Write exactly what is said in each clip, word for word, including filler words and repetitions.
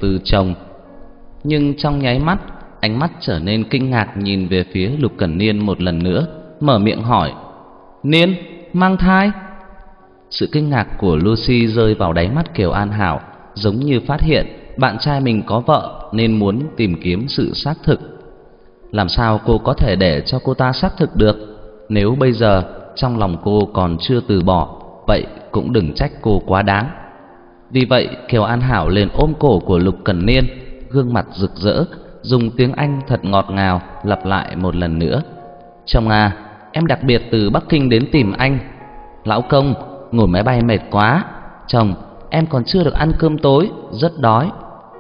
từ chồng. Nhưng trong nháy mắt, ánh mắt trở nên kinh ngạc nhìn về phía Lục Cẩn Niên một lần nữa, mở miệng hỏi: "Niên, mang thai?" Sự kinh ngạc của Lucy rơi vào đáy mắt Kiều An Hảo, giống như phát hiện bạn trai mình có vợ nên muốn tìm kiếm sự xác thực. Làm sao cô có thể để cho cô ta xác thực được? Nếu bây giờ trong lòng cô còn chưa từ bỏ, vậy cũng đừng trách cô quá đáng. Vì vậy Kiều An Hảo liền ôm cổ của Lục Cẩn Niên, gương mặt rực rỡ, dùng tiếng Anh thật ngọt ngào lặp lại một lần nữa: "Chồng à, em đặc biệt từ Bắc Kinh đến tìm anh." "Lão công, ngồi máy bay mệt quá." "Chồng, em còn chưa được ăn cơm tối, rất đói."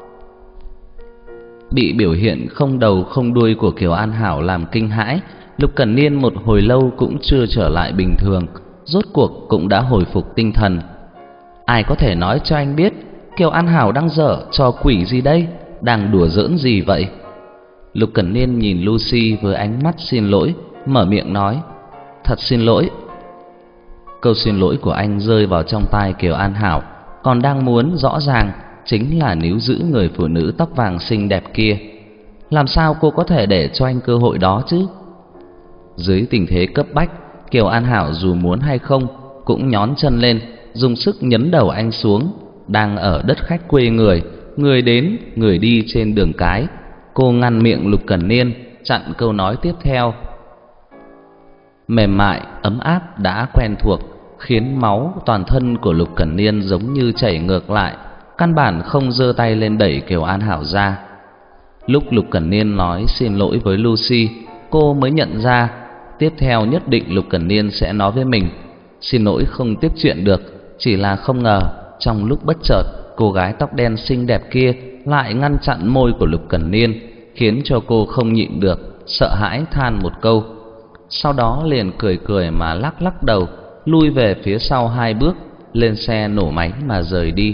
Bị biểu hiện không đầu không đuôi của Kiều An Hảo làm kinh hãi, Lục Cẩn Niên một hồi lâu cũng chưa trở lại bình thường, rốt cuộc cũng đã hồi phục tinh thần. "Ai có thể nói cho anh biết Kiều An Hảo đang dở trò quỷ gì đây, đang đùa giỡn gì vậy?" Lục Cẩn Niên nhìn Lucy với ánh mắt xin lỗi, mở miệng nói: "Thật xin lỗi." Câu xin lỗi của anh rơi vào trong tai Kiều An Hảo, còn đang muốn rõ ràng chính là níu giữ người phụ nữ tóc vàng xinh đẹp kia. Làm sao cô có thể để cho anh cơ hội đó chứ? Dưới tình thế cấp bách, Kiều An Hảo dù muốn hay không cũng nhón chân lên, dùng sức nhấn đầu anh xuống. Đang ở đất khách quê người, người đến người đi trên đường cái, cô ngăn miệng Lục Cẩn Niên, chặn câu nói tiếp theo. Mềm mại, ấm áp đã quen thuộc, khiến máu toàn thân của Lục Cẩn Niên giống như chảy ngược lại, căn bản không giơ tay lên đẩy Kiều An Hảo ra. Lúc Lục Cẩn Niên nói xin lỗi với Lucy, cô mới nhận ra tiếp theo nhất định Lục Cẩn Niên sẽ nói với mình. Xin lỗi không tiếp chuyện được, chỉ là không ngờ trong lúc bất chợt, cô gái tóc đen xinh đẹp kia lại ngăn chặn môi của Lục Cẩn Niên, khiến cho cô không nhịn được, sợ hãi than một câu. Sau đó liền cười cười mà lắc lắc đầu, lui về phía sau hai bước, lên xe nổ máy mà rời đi.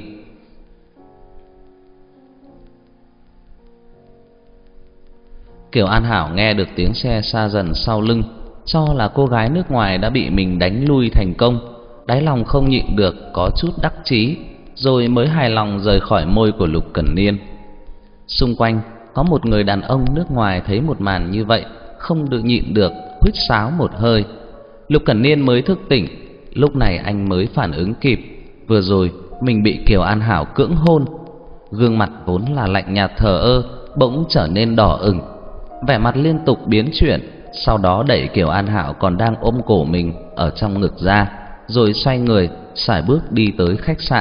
Kiều An Hảo nghe được tiếng xe xa dần sau lưng, cho là cô gái nước ngoài đã bị mình đánh lui thành công, đáy lòng không nhịn được có chút đắc chí, rồi mới hài lòng rời khỏi môi của Lục Cẩn Niên. Xung quanh có một người đàn ông nước ngoài thấy một màn như vậy, không được nhịn được huýt sáo một hơi. Lục Cẩn Niên mới thức tỉnh, lúc này anh mới phản ứng kịp, vừa rồi mình bị Kiều An Hảo cưỡng hôn. Gương mặt vốn là lạnh nhạt thờ ơ bỗng trở nên đỏ ửng, vẻ mặt liên tục biến chuyển, sau đó đẩy Kiều An Hảo còn đang ôm cổ mình ở trong ngực ra, rồi xoay người sải bước đi tới khách sạn.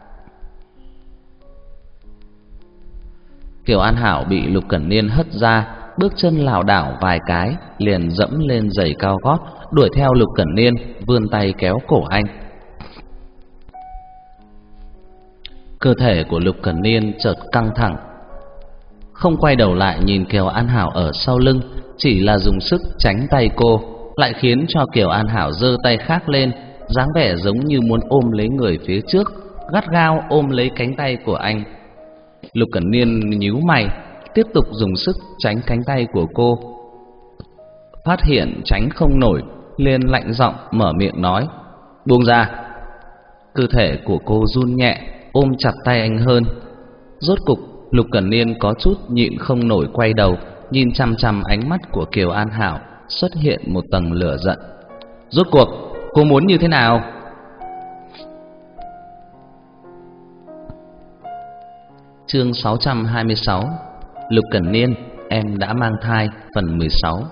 Kiều An Hảo bị Lục Cẩn Niên hất ra, bước chân lảo đảo vài cái, liền dẫm lên giày cao gót, đuổi theo Lục Cẩn Niên, vươn tay kéo cổ anh. Cơ thể của Lục Cẩn Niên chợt căng thẳng, không quay đầu lại nhìn Kiều An Hảo ở sau lưng, chỉ là dùng sức tránh tay cô, lại khiến cho Kiều An Hảo giơ tay khác lên, dáng vẻ giống như muốn ôm lấy người phía trước, gắt gao ôm lấy cánh tay của anh. Lục Cẩn Niên nhíu mày, tiếp tục dùng sức tránh cánh tay của cô. Phát hiện tránh không nổi, liền lạnh giọng mở miệng nói: "Buông ra." Cơ thể của cô run nhẹ, ôm chặt tay anh hơn. Rốt cục Lục Cẩn Niên có chút nhịn không nổi, quay đầu nhìn chằm chằm ánh mắt của Kiều An Hảo, xuất hiện một tầng lửa giận. "Rốt cuộc cô muốn như thế nào?" Chương sáu trăm hai mươi sáu. Lục Cẩn Niên, em đã mang thai, phần mười sáu.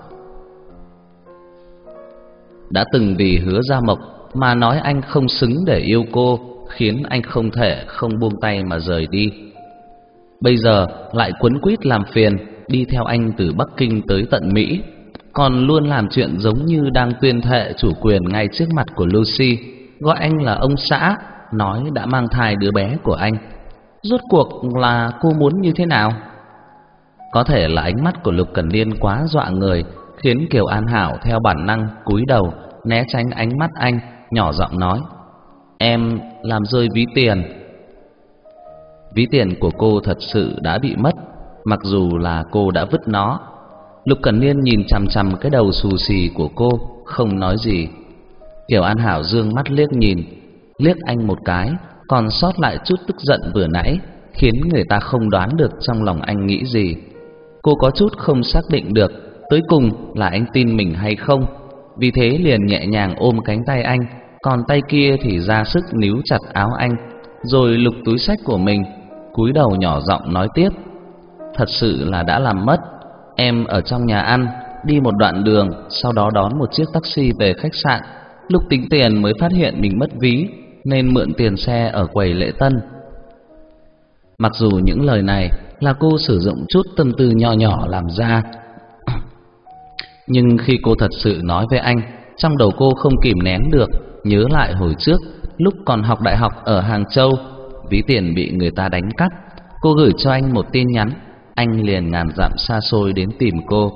Đã từng vì Hứa Gia Mộc mà nói anh không xứng để yêu cô, khiến anh không thể không buông tay mà rời đi. Bây giờ lại quấn quýt làm phiền, đi theo anh từ Bắc Kinh tới tận Mỹ, còn luôn làm chuyện giống như đang tuyên thệ chủ quyền ngay trước mặt của Lucy, gọi anh là ông xã, nói đã mang thai đứa bé của anh. Rốt cuộc là cô muốn như thế nào? Có thể là ánh mắt của Lục Cẩn Niên quá dọa người, khiến Kiều An Hảo theo bản năng cúi đầu né tránh ánh mắt anh, nhỏ giọng nói: "Em làm rơi ví tiền." Ví tiền của cô thật sự đã bị mất, mặc dù là cô đã vứt nó. Lục Cẩn Niên nhìn chằm chằm cái đầu xù xì của cô, không nói gì. Kiều An Hảo dương mắt liếc nhìn, liếc anh một cái, còn sót lại chút tức giận vừa nãy, khiến người ta không đoán được trong lòng anh nghĩ gì. Cô có chút không xác định được tới cùng là anh tin mình hay không, vì thế liền nhẹ nhàng ôm cánh tay anh, còn tay kia thì ra sức níu chặt áo anh, rồi lục túi xách của mình, cúi đầu nhỏ giọng nói tiếp: "Thật sự là đã làm mất. Em ở trong nhà ăn, đi một đoạn đường, sau đó đón một chiếc taxi về khách sạn. Lúc tính tiền mới phát hiện mình mất ví, nên mượn tiền xe ở quầy lễ tân." Mặc dù những lời này là cô sử dụng chút tâm tư nho nhỏ làm ra, nhưng khi cô thật sự nói với anh, trong đầu cô không kìm nén được nhớ lại hồi trước lúc còn học đại học ở Hàng Châu, ví tiền bị người ta đánh cắp. Cô gửi cho anh một tin nhắn, anh liền ngàn dặm xa xôi đến tìm cô.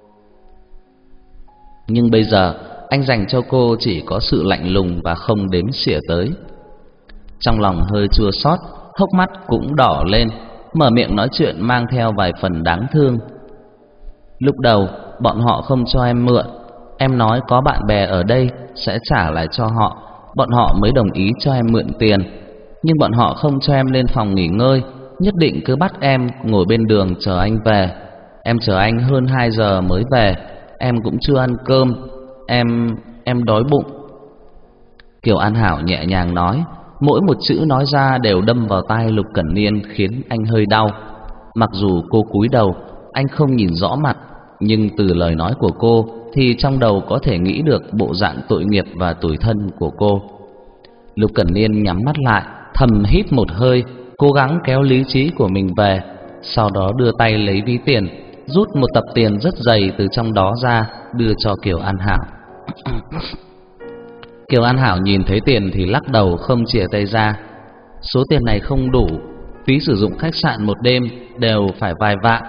Nhưng bây giờ anh dành cho cô chỉ có sự lạnh lùng và không đếm xỉa tới. Trong lòng hơi chua xót, hốc mắt cũng đỏ lên, mở miệng nói chuyện mang theo vài phần đáng thương. "Lúc đầu bọn họ không cho em mượn, em nói có bạn bè ở đây sẽ trả lại cho họ, bọn họ mới đồng ý cho em mượn tiền. Nhưng bọn họ không cho em lên phòng nghỉ ngơi, nhất định cứ bắt em ngồi bên đường chờ anh về. Em chờ anh hơn hai giờ mới về, em cũng chưa ăn cơm, em em đói bụng." Kiều An Hảo nhẹ nhàng nói, mỗi một chữ nói ra đều đâm vào tai Lục Cẩn Niên khiến anh hơi đau. Mặc dù cô cúi đầu, anh không nhìn rõ mặt, nhưng từ lời nói của cô thì trong đầu có thể nghĩ được bộ dạng tội nghiệp và tủi thân của cô. Lục Cẩn Niên nhắm mắt lại, thầm hít một hơi, cố gắng kéo lý trí của mình về, sau đó đưa tay lấy ví tiền, rút một tập tiền rất dày từ trong đó ra, đưa cho Kiều An Hảo. Kiều An Hảo nhìn thấy tiền thì lắc đầu không chìa tay ra. "Số tiền này không đủ, phí sử dụng khách sạn một đêm đều phải vài vạn."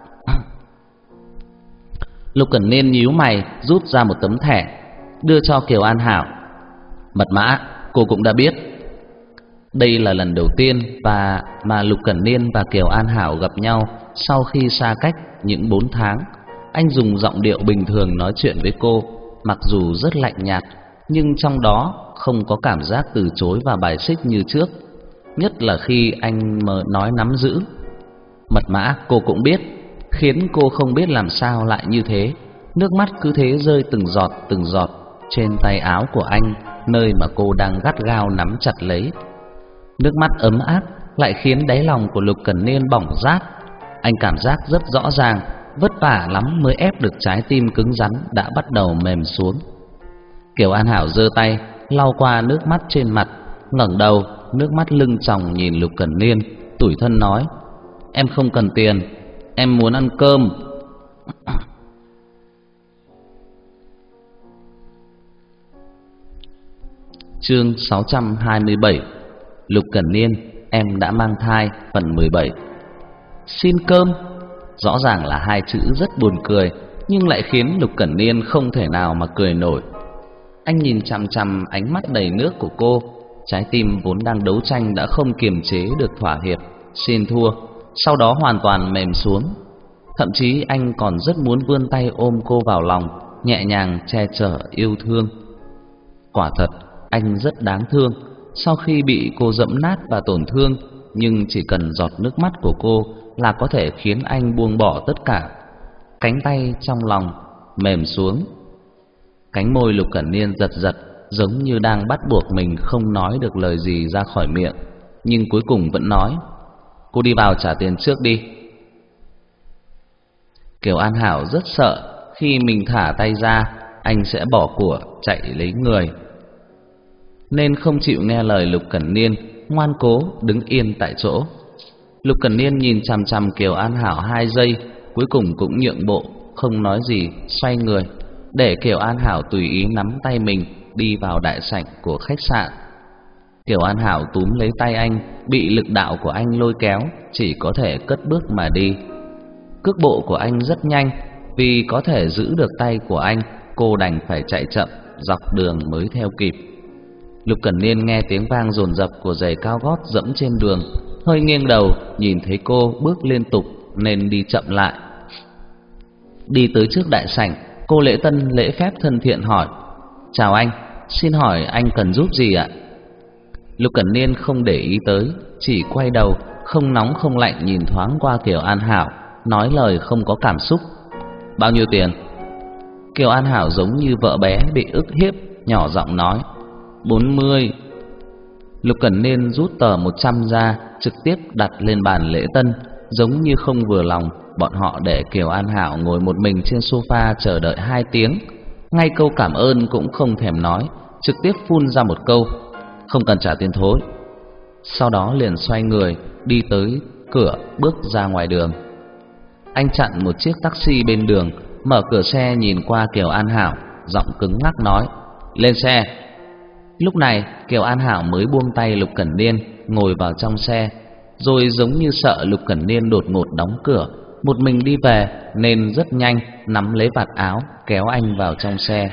Lục Cẩn Niên nhíu mày, rút ra một tấm thẻ, đưa cho Kiều An Hảo. "Mật mã cô cũng đã biết." Đây là lần đầu tiên và mà Lục Cẩn Niên và Kiều An Hảo gặp nhau sau khi xa cách những bốn tháng. Anh dùng giọng điệu bình thường nói chuyện với cô, mặc dù rất lạnh nhạt, nhưng trong đó không có cảm giác từ chối và bài xích như trước, nhất là khi anh mà nói nắm giữ. "Mật mã cô cũng biết." Khiến cô không biết làm sao lại như thế. Nước mắt cứ thế rơi từng giọt từng giọt trên tay áo của anh, nơi mà cô đang gắt gao nắm chặt lấy. Nước mắt ấm áp lại khiến đáy lòng của Lục Cẩn Niên bỏng rát. Anh cảm giác rất rõ ràng, vất vả lắm mới ép được trái tim cứng rắn đã bắt đầu mềm xuống. Kiều An Hảo giơ tay lau qua nước mắt trên mặt, ngẩng đầu, nước mắt lưng tròng nhìn Lục Cẩn Niên, tủi thân nói: "Em không cần tiền, em muốn ăn cơm." Chương sáu trăm hai mươi bảy. Lục Cẩn Niên, em đã mang thai, phần mười bảy. Xin cơm. Rõ ràng là hai chữ rất buồn cười, nhưng lại khiến Lục Cẩn Niên không thể nào mà cười nổi. Anh nhìn chằm chằm ánh mắt đầy nước của cô, trái tim vốn đang đấu tranh đã không kiềm chế được thỏa hiệp, xin thua, sau đó hoàn toàn mềm xuống. Thậm chí anh còn rất muốn vươn tay ôm cô vào lòng, nhẹ nhàng che chở yêu thương. Quả thật, anh rất đáng thương. Sau khi bị cô dẫm nát và tổn thương, nhưng chỉ cần giọt nước mắt của cô là có thể khiến anh buông bỏ tất cả. Cánh tay trong lòng mềm xuống. Cánh môi Lục Cẩn Niên giật giật, giống như đang bắt buộc mình không nói được lời gì ra khỏi miệng, nhưng cuối cùng vẫn nói: "Cô đi vào trả tiền trước đi." Kiều An Hảo rất sợ khi mình thả tay ra, anh sẽ bỏ của chạy lấy người, nên không chịu nghe lời Lục Cẩn Niên, ngoan cố đứng yên tại chỗ. Lục Cẩn Niên nhìn chằm chằm Kiều An Hảo hai giây, cuối cùng cũng nhượng bộ, không nói gì, xoay người, để Kiều An Hảo tùy ý nắm tay mình đi vào đại sảnh của khách sạn. Kiều An Hảo túm lấy tay anh, bị lực đạo của anh lôi kéo, chỉ có thể cất bước mà đi. Cước bộ của anh rất nhanh, vì có thể giữ được tay của anh, cô đành phải chạy chậm dọc đường mới theo kịp. Lục Cẩn Niên nghe tiếng vang dồn dập của giày cao gót dẫm trên đường, hơi nghiêng đầu, nhìn thấy cô bước liên tục nên đi chậm lại. Đi tới trước đại sảnh, cô lễ tân lễ phép thân thiện hỏi: "Chào anh, xin hỏi anh cần giúp gì ạ?" Lục Cẩn Niên không để ý tới, chỉ quay đầu, không nóng không lạnh nhìn thoáng qua Kiều An Hảo, nói lời không có cảm xúc. Bao nhiêu tiền? Kiều An Hảo giống như vợ bé bị ức hiếp, nhỏ giọng nói. Bốn mươi. Lục Cẩn Niên rút tờ một trăm ra, trực tiếp đặt lên bàn lễ tân, giống như không vừa lòng. Bọn họ để Kiều An Hảo ngồi một mình trên sofa chờ đợi hai tiếng, ngay câu cảm ơn cũng không thèm nói, trực tiếp phun ra một câu: không cần trả tiền thối. Sau đó liền xoay người đi tới cửa, bước ra ngoài đường. Anh chặn một chiếc taxi bên đường, mở cửa xe nhìn qua Kiều An Hảo, giọng cứng ngắc nói: lên xe. Lúc này Kiều An Hảo mới buông tay Lục Cẩn Niên, ngồi vào trong xe, rồi giống như sợ Lục Cẩn Niên đột ngột đóng cửa, một mình đi về, nên rất nhanh nắm lấy vạt áo kéo anh vào trong xe.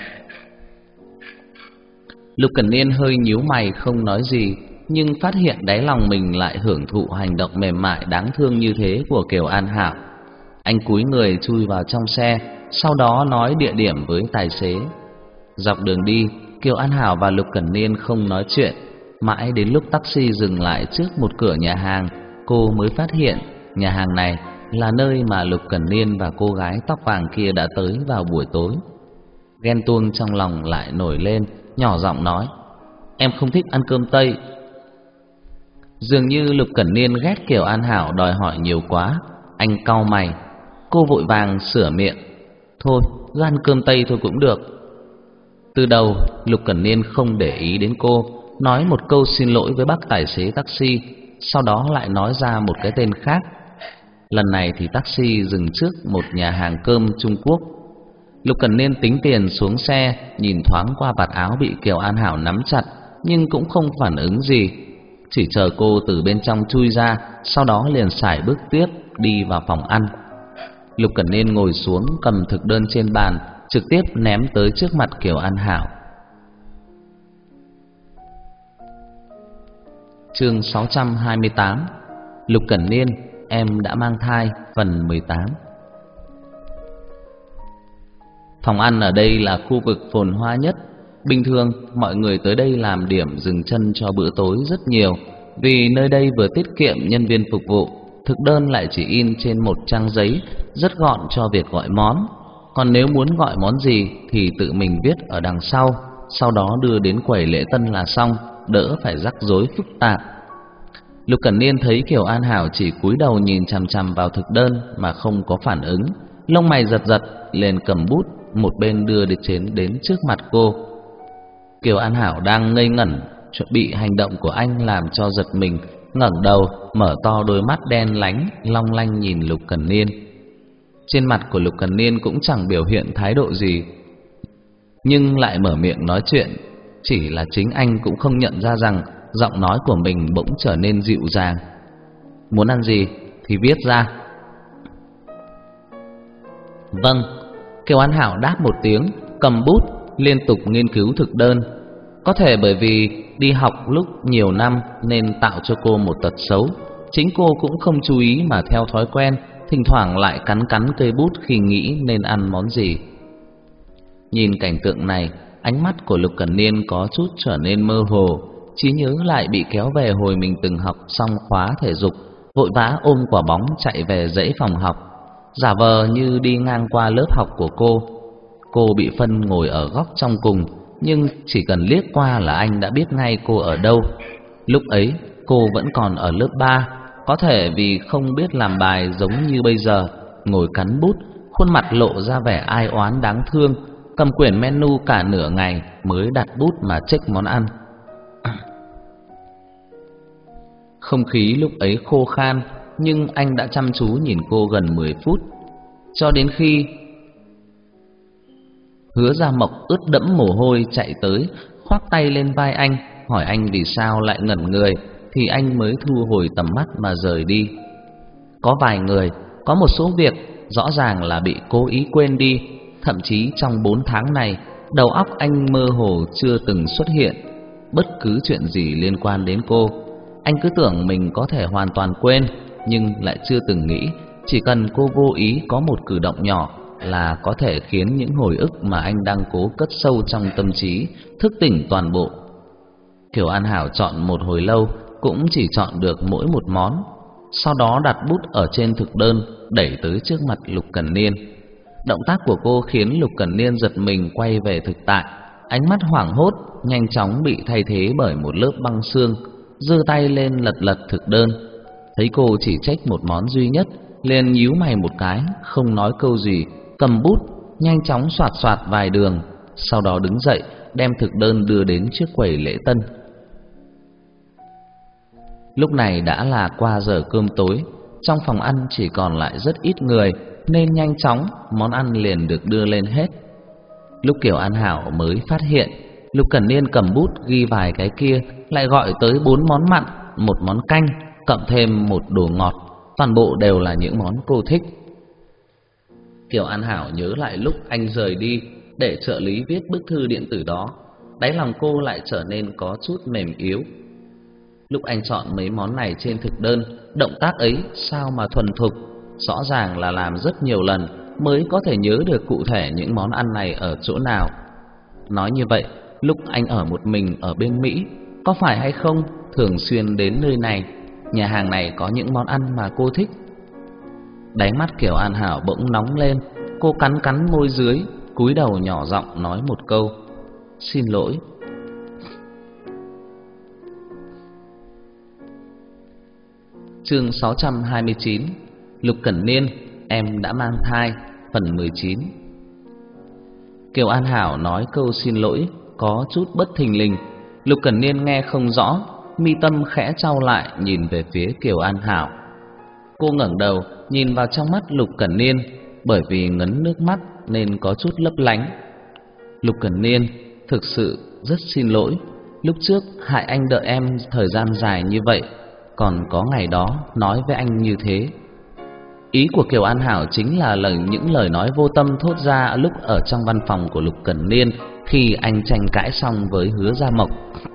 Lục Cẩn Niên hơi nhíu mày không nói gì, nhưng phát hiện đáy lòng mình lại hưởng thụ hành động mềm mại đáng thương như thế của Kiều An Hảo. Anh cúi người chui vào trong xe, sau đó nói địa điểm với tài xế. Dọc đường đi, Kiều An Hảo và Lục Cẩn Niên không nói chuyện, mãi đến lúc taxi dừng lại trước một cửa nhà hàng, cô mới phát hiện nhà hàng này là nơi mà Lục Cẩn Niên và cô gái tóc vàng kia đã tới vào buổi tối. Ghen tuông trong lòng lại nổi lên, nhỏ giọng nói: em không thích ăn cơm Tây. Dường như Lục Cẩn Niên ghét Kiều An Hảo đòi hỏi nhiều quá, anh cau mày. Cô vội vàng sửa miệng: thôi, cứ ăn cơm Tây thôi cũng được. Từ đầu Lục Cẩn Niên không để ý đến cô, nói một câu xin lỗi với bác tài xế taxi, sau đó lại nói ra một cái tên khác. Lần này thì taxi dừng trước một nhà hàng cơm Trung Quốc. Lục Cẩn Niên tính tiền xuống xe, nhìn thoáng qua vạt áo bị Kiều An Hảo nắm chặt, nhưng cũng không phản ứng gì, chỉ chờ cô từ bên trong chui ra, sau đó liền sải bước tiếp đi vào phòng ăn. Lục Cẩn Niên ngồi xuống, cầm thực đơn trên bàn, trực tiếp ném tới trước mặt Kiều An Hảo. Chương sáu trăm hai mươi tám. Lục Cẩn Niên, em đã mang thai, phần mười tám. Phòng ăn ở đây là khu vực phồn hoa nhất. Bình thường mọi người tới đây làm điểm dừng chân cho bữa tối rất nhiều, vì nơi đây vừa tiết kiệm nhân viên phục vụ, thực đơn lại chỉ in trên một trang giấy, rất gọn cho việc gọi món. Còn nếu muốn gọi món gì thì tự mình viết ở đằng sau, sau đó đưa đến quầy lễ tân là xong, đỡ phải rắc rối phức tạp. Lục Cẩn Niên thấy Kiều An Hảo chỉ cúi đầu nhìn chằm chằm vào thực đơn mà không có phản ứng, lông mày giật giật, liền cầm bút một bên đưa đến trên đến trước mặt cô. Kiều An Hảo đang ngây ngẩn, chuẩn bị hành động của anh làm cho giật mình, ngẩng đầu, mở to đôi mắt đen lánh, long lanh nhìn Lục Cẩn Niên. Trên mặt của Lục Cẩn Niên cũng chẳng biểu hiện thái độ gì, nhưng lại mở miệng nói chuyện. Chỉ là chính anh cũng không nhận ra rằng giọng nói của mình bỗng trở nên dịu dàng. Muốn ăn gì thì viết ra. Vâng. Kiều An Hảo đáp một tiếng, cầm bút liên tục nghiên cứu thực đơn. Có thể bởi vì đi học lúc nhiều năm nên tạo cho cô một tật xấu, chính cô cũng không chú ý mà theo thói quen, thỉnh thoảng lại cắn cắn cây bút khi nghĩ nên ăn món gì. Nhìn cảnh tượng này, ánh mắt của Lục Cẩn Niên có chút trở nên mơ hồ, trí nhớ lại bị kéo về hồi mình từng học xong khóa thể dục, vội vã ôm quả bóng chạy về dãy phòng học, giả vờ như đi ngang qua lớp học của cô. Cô bị phân ngồi ở góc trong cùng, nhưng chỉ cần liếc qua là anh đã biết ngay cô ở đâu. Lúc ấy cô vẫn còn ở lớp ba, có thể vì không biết làm bài giống như bây giờ, ngồi cắn bút, khuôn mặt lộ ra vẻ ai oán đáng thương, cầm quyển menu cả nửa ngày mới đặt bút mà check món ăn. Không khí lúc ấy khô khan, nhưng anh đã chăm chú nhìn cô gần mười phút, cho đến khi Hứa Gia Mộc ướt đẫm mồ hôi chạy tới, khoác tay lên vai anh, hỏi anh vì sao lại ngẩn người, thì anh mới thu hồi tầm mắt mà rời đi. Có vài người, có một số việc rõ ràng là bị cố ý quên đi, thậm chí trong bốn tháng này, đầu óc anh mơ hồ chưa từng xuất hiện bất cứ chuyện gì liên quan đến cô. Anh cứ tưởng mình có thể hoàn toàn quên, nhưng lại chưa từng nghĩ chỉ cần cô vô ý có một cử động nhỏ là có thể khiến những hồi ức mà anh đang cố cất sâu trong tâm trí thức tỉnh toàn bộ. Kiều An Hảo chọn một hồi lâu cũng chỉ chọn được mỗi một món. sau đó đặt bút ở trên thực đơn đẩy tới trước mặt Lục Cẩn Niên. Động tác của cô khiến Lục Cẩn Niên giật mình quay về thực tại, ánh mắt hoảng hốt nhanh chóng bị thay thế bởi một lớp băng xương, giơ tay lên lật lật thực đơn. Thấy cô chỉ trách một món duy nhất, liền nhíu mày một cái, không nói câu gì, cầm bút nhanh chóng soạt soạt vài đường, sau đó đứng dậy đem thực đơn đưa đến trước quầy lễ tân. Lúc này đã là qua giờ cơm tối, trong phòng ăn chỉ còn lại rất ít người, nên nhanh chóng món ăn liền được đưa lên hết. Lúc Kiều An Hảo mới phát hiện, Lục Cẩn Niên cầm bút ghi vài cái kia lại gọi tới bốn món mặn, một món canh, cộng thêm một đồ ngọt, toàn bộ đều là những món cô thích. Kiều An Hảo nhớ lại lúc anh rời đi để trợ lý viết bức thư điện tử đó, đáy lòng cô lại trở nên có chút mềm yếu. Lúc anh chọn mấy món này trên thực đơn, động tác ấy sao mà thuần thục, rõ ràng là làm rất nhiều lần mới có thể nhớ được cụ thể những món ăn này ở chỗ nào. Nói như vậy, lúc anh ở một mình ở bên Mỹ, có phải hay không thường xuyên đến nơi này, nhà hàng này có những món ăn mà cô thích? Đáy mắt Kiều An Hảo bỗng nóng lên, cô cắn cắn môi dưới, cúi đầu nhỏ giọng nói một câu: "Xin lỗi." Chương sáu trăm hai mươi chín. Lục Cẩn Niên, em đã mang thai, phần mười chín. Kiều An Hảo nói câu xin lỗi có chút bất thình lình. Lục Cẩn Niên nghe không rõ, mi tâm khẽ chau lại nhìn về phía Kiều An Hảo. Cô ngẩng đầu nhìn vào trong mắt Lục Cẩn Niên, bởi vì ngấn nước mắt nên có chút lấp lánh. "Lục Cẩn Niên, thực sự rất xin lỗi, lúc trước hại anh đợi em thời gian dài như vậy, còn có ngày đó nói với anh như thế." Ý của Kiều An Hảo chính là lời những lời nói vô tâm thốt ra lúc ở trong văn phòng của Lục Cẩn Niên khi anh tranh cãi xong với Hứa Gia Mộc.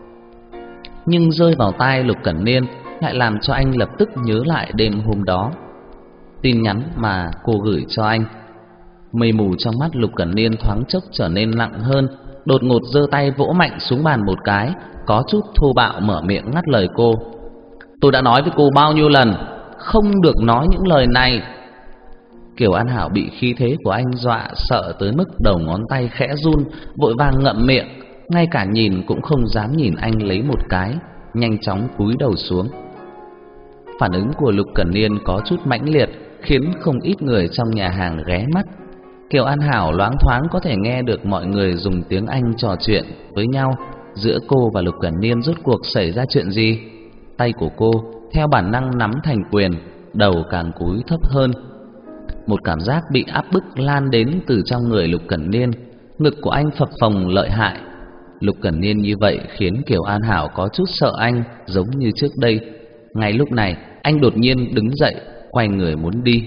Nhưng rơi vào tai Lục Cẩn Niên lại làm cho anh lập tức nhớ lại đêm hôm đó. Tin nhắn mà cô gửi cho anh. Mây mù trong mắt Lục Cẩn Niên thoáng chốc trở nên nặng hơn, đột ngột giơ tay vỗ mạnh xuống bàn một cái, có chút thô bạo mở miệng ngắt lời cô: "Tôi đã nói với cô bao nhiêu lần, không được nói những lời này." Kiều An Hảo bị khí thế của anh dọa sợ tới mức đầu ngón tay khẽ run, vội vàng ngậm miệng, ngay cả nhìn cũng không dám nhìn anh lấy một cái, nhanh chóng cúi đầu xuống. Phản ứng của Lục Cẩn Niên có chút mãnh liệt, khiến không ít người trong nhà hàng ghé mắt. Kiều An Hảo loáng thoáng có thể nghe được mọi người dùng tiếng Anh trò chuyện với nhau. Giữa cô và Lục Cẩn Niên rốt cuộc xảy ra chuyện gì? Tay của cô theo bản năng nắm thành quyền, đầu càng cúi thấp hơn. Một cảm giác bị áp bức lan đến từ trong người Lục Cẩn Niên, ngực của anh phập phồng lợi hại. Lục Cẩn Niên như vậy khiến Kiều An Hảo có chút sợ anh, giống như trước đây. Ngay lúc này, anh đột nhiên đứng dậy, quay người muốn đi.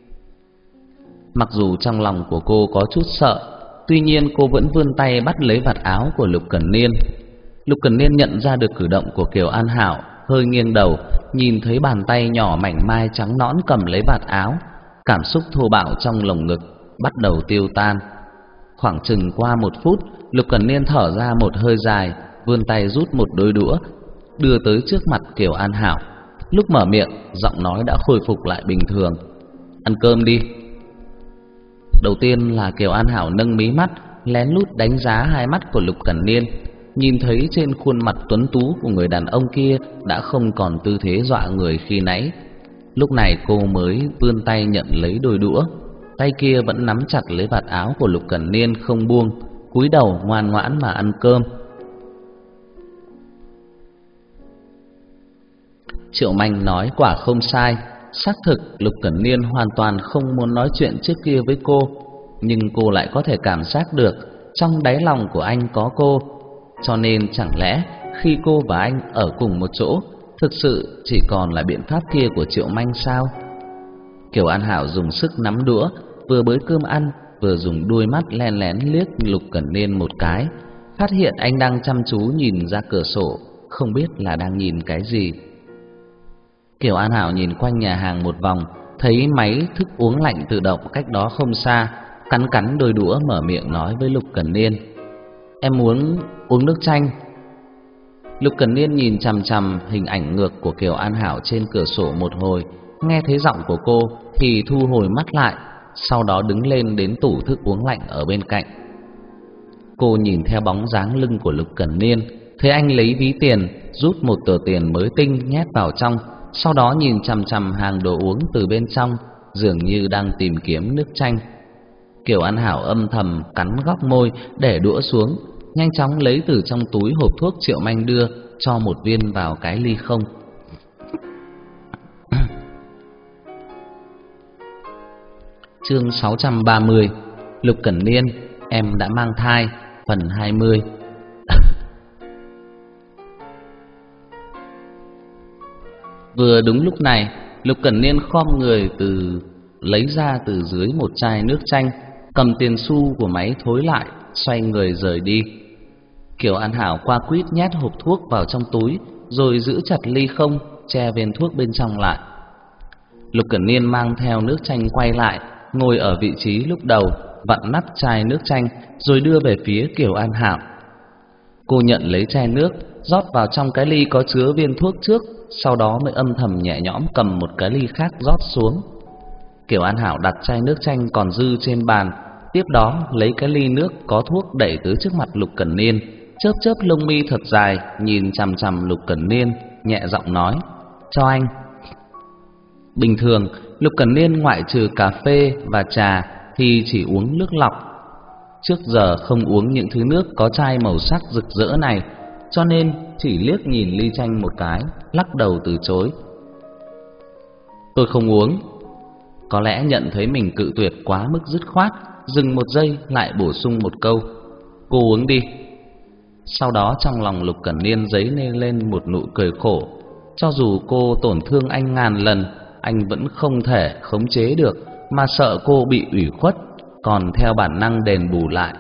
Mặc dù trong lòng của cô có chút sợ, tuy nhiên cô vẫn vươn tay bắt lấy vạt áo của Lục Cẩn Niên. Lục Cẩn Niên nhận ra được cử động của Kiều An Hảo, hơi nghiêng đầu, nhìn thấy bàn tay nhỏ mảnh mai trắng nõn cầm lấy vạt áo, cảm xúc thô bạo trong lồng ngực bắt đầu tiêu tan. Khoảng chừng qua một phút, Lục Cẩn Niên thở ra một hơi dài, vươn tay rút một đôi đũa, đưa tới trước mặt Kiều An Hảo. Lúc mở miệng, giọng nói đã khôi phục lại bình thường: "Ăn cơm đi." Đầu tiên là Kiều An Hảo nâng mí mắt, lén lút đánh giá hai mắt của Lục Cẩn Niên, nhìn thấy trên khuôn mặt tuấn tú của người đàn ông kia đã không còn tư thế dọa người khi nãy. Lúc này cô mới vươn tay nhận lấy đôi đũa, tay kia vẫn nắm chặt lấy vạt áo của Lục Cẩn Niên không buông, cúi đầu ngoan ngoãn mà ăn cơm. Triệu Manh nói quả không sai, xác thực Lục Cẩn Niên hoàn toàn không muốn nói chuyện trước kia với cô, nhưng cô lại có thể cảm giác được trong đáy lòng của anh có cô. Cho nên chẳng lẽ khi cô và anh ở cùng một chỗ, thực sự chỉ còn là biện pháp kia của Triệu Manh sao? Kiều An Hảo dùng sức nắm đũa, vừa bới cơm ăn, vừa dùng đuôi mắt len lén liếc Lục Cẩn Niên một cái, phát hiện anh đang chăm chú nhìn ra cửa sổ, không biết là đang nhìn cái gì. Kiều An Hảo nhìn quanh nhà hàng một vòng, thấy máy thức uống lạnh tự động cách đó không xa, cắn cắn đôi đũa mở miệng nói với Lục Cẩn Niên: "Em muốn uống nước chanh." Lục Cẩn Niên nhìn chằm chằm hình ảnh ngược của Kiều An Hảo trên cửa sổ một hồi, nghe thấy giọng của cô thì thu hồi mắt lại, sau đó đứng lên đến tủ thức uống lạnh ở bên cạnh. Cô nhìn theo bóng dáng lưng của Lục Cẩn Niên, thấy anh lấy ví tiền, rút một tờ tiền mới tinh nhét vào trong, sau đó nhìn chằm chằm hàng đồ uống từ bên trong, dường như đang tìm kiếm nước chanh. Kiều An Hảo âm thầm cắn góc môi, để đũa xuống, nhanh chóng lấy từ trong túi hộp thuốc Triệu Manh đưa, cho một viên vào cái ly không. Chương sáu trăm ba mươi. Lục Cẩn Niên, em đã mang thai, phần hai mươi. Vừa đúng lúc này, Lục Cẩn Niên khom người từ lấy ra từ dưới một chai nước chanh, cầm tiền xu của máy thối lại, xoay người rời đi. Kiều An Hảo qua quýt nhét hộp thuốc vào trong túi, rồi giữ chặt ly không, che viên thuốc bên trong lại. Lục Cẩn Niên mang theo nước chanh quay lại, ngồi ở vị trí lúc đầu, vặn nắp chai nước chanh, rồi đưa về phía Kiều An Hảo. Cô nhận lấy chai nước, rót vào trong cái ly có chứa viên thuốc trước, sau đó mới âm thầm nhẹ nhõm cầm một cái ly khác rót xuống. Kiều An Hảo đặt chai nước chanh còn dư trên bàn, tiếp đó lấy cái ly nước có thuốc đẩy tới trước mặt Lục Cẩn Niên, chớp chớp lông mi thật dài, nhìn chằm chằm Lục Cẩn Niên, nhẹ giọng nói: "Cho anh." Bình thường, Lục Cẩn Niên ngoại trừ cà phê và trà thì chỉ uống nước lọc. Trước giờ không uống những thứ nước có chai màu sắc rực rỡ này, cho nên chỉ liếc nhìn ly chanh một cái, lắc đầu từ chối. "Tôi không uống." Có lẽ nhận thấy mình cự tuyệt quá mức dứt khoát, dừng một giây lại bổ sung một câu: "Cô uống đi." Sau đó trong lòng Lục Cẩn Niên dấy lên lên một nụ cười khổ. Cho dù cô tổn thương anh ngàn lần, anh vẫn không thể khống chế được, mà sợ cô bị ủy khuất, còn theo bản năng đền bù lại.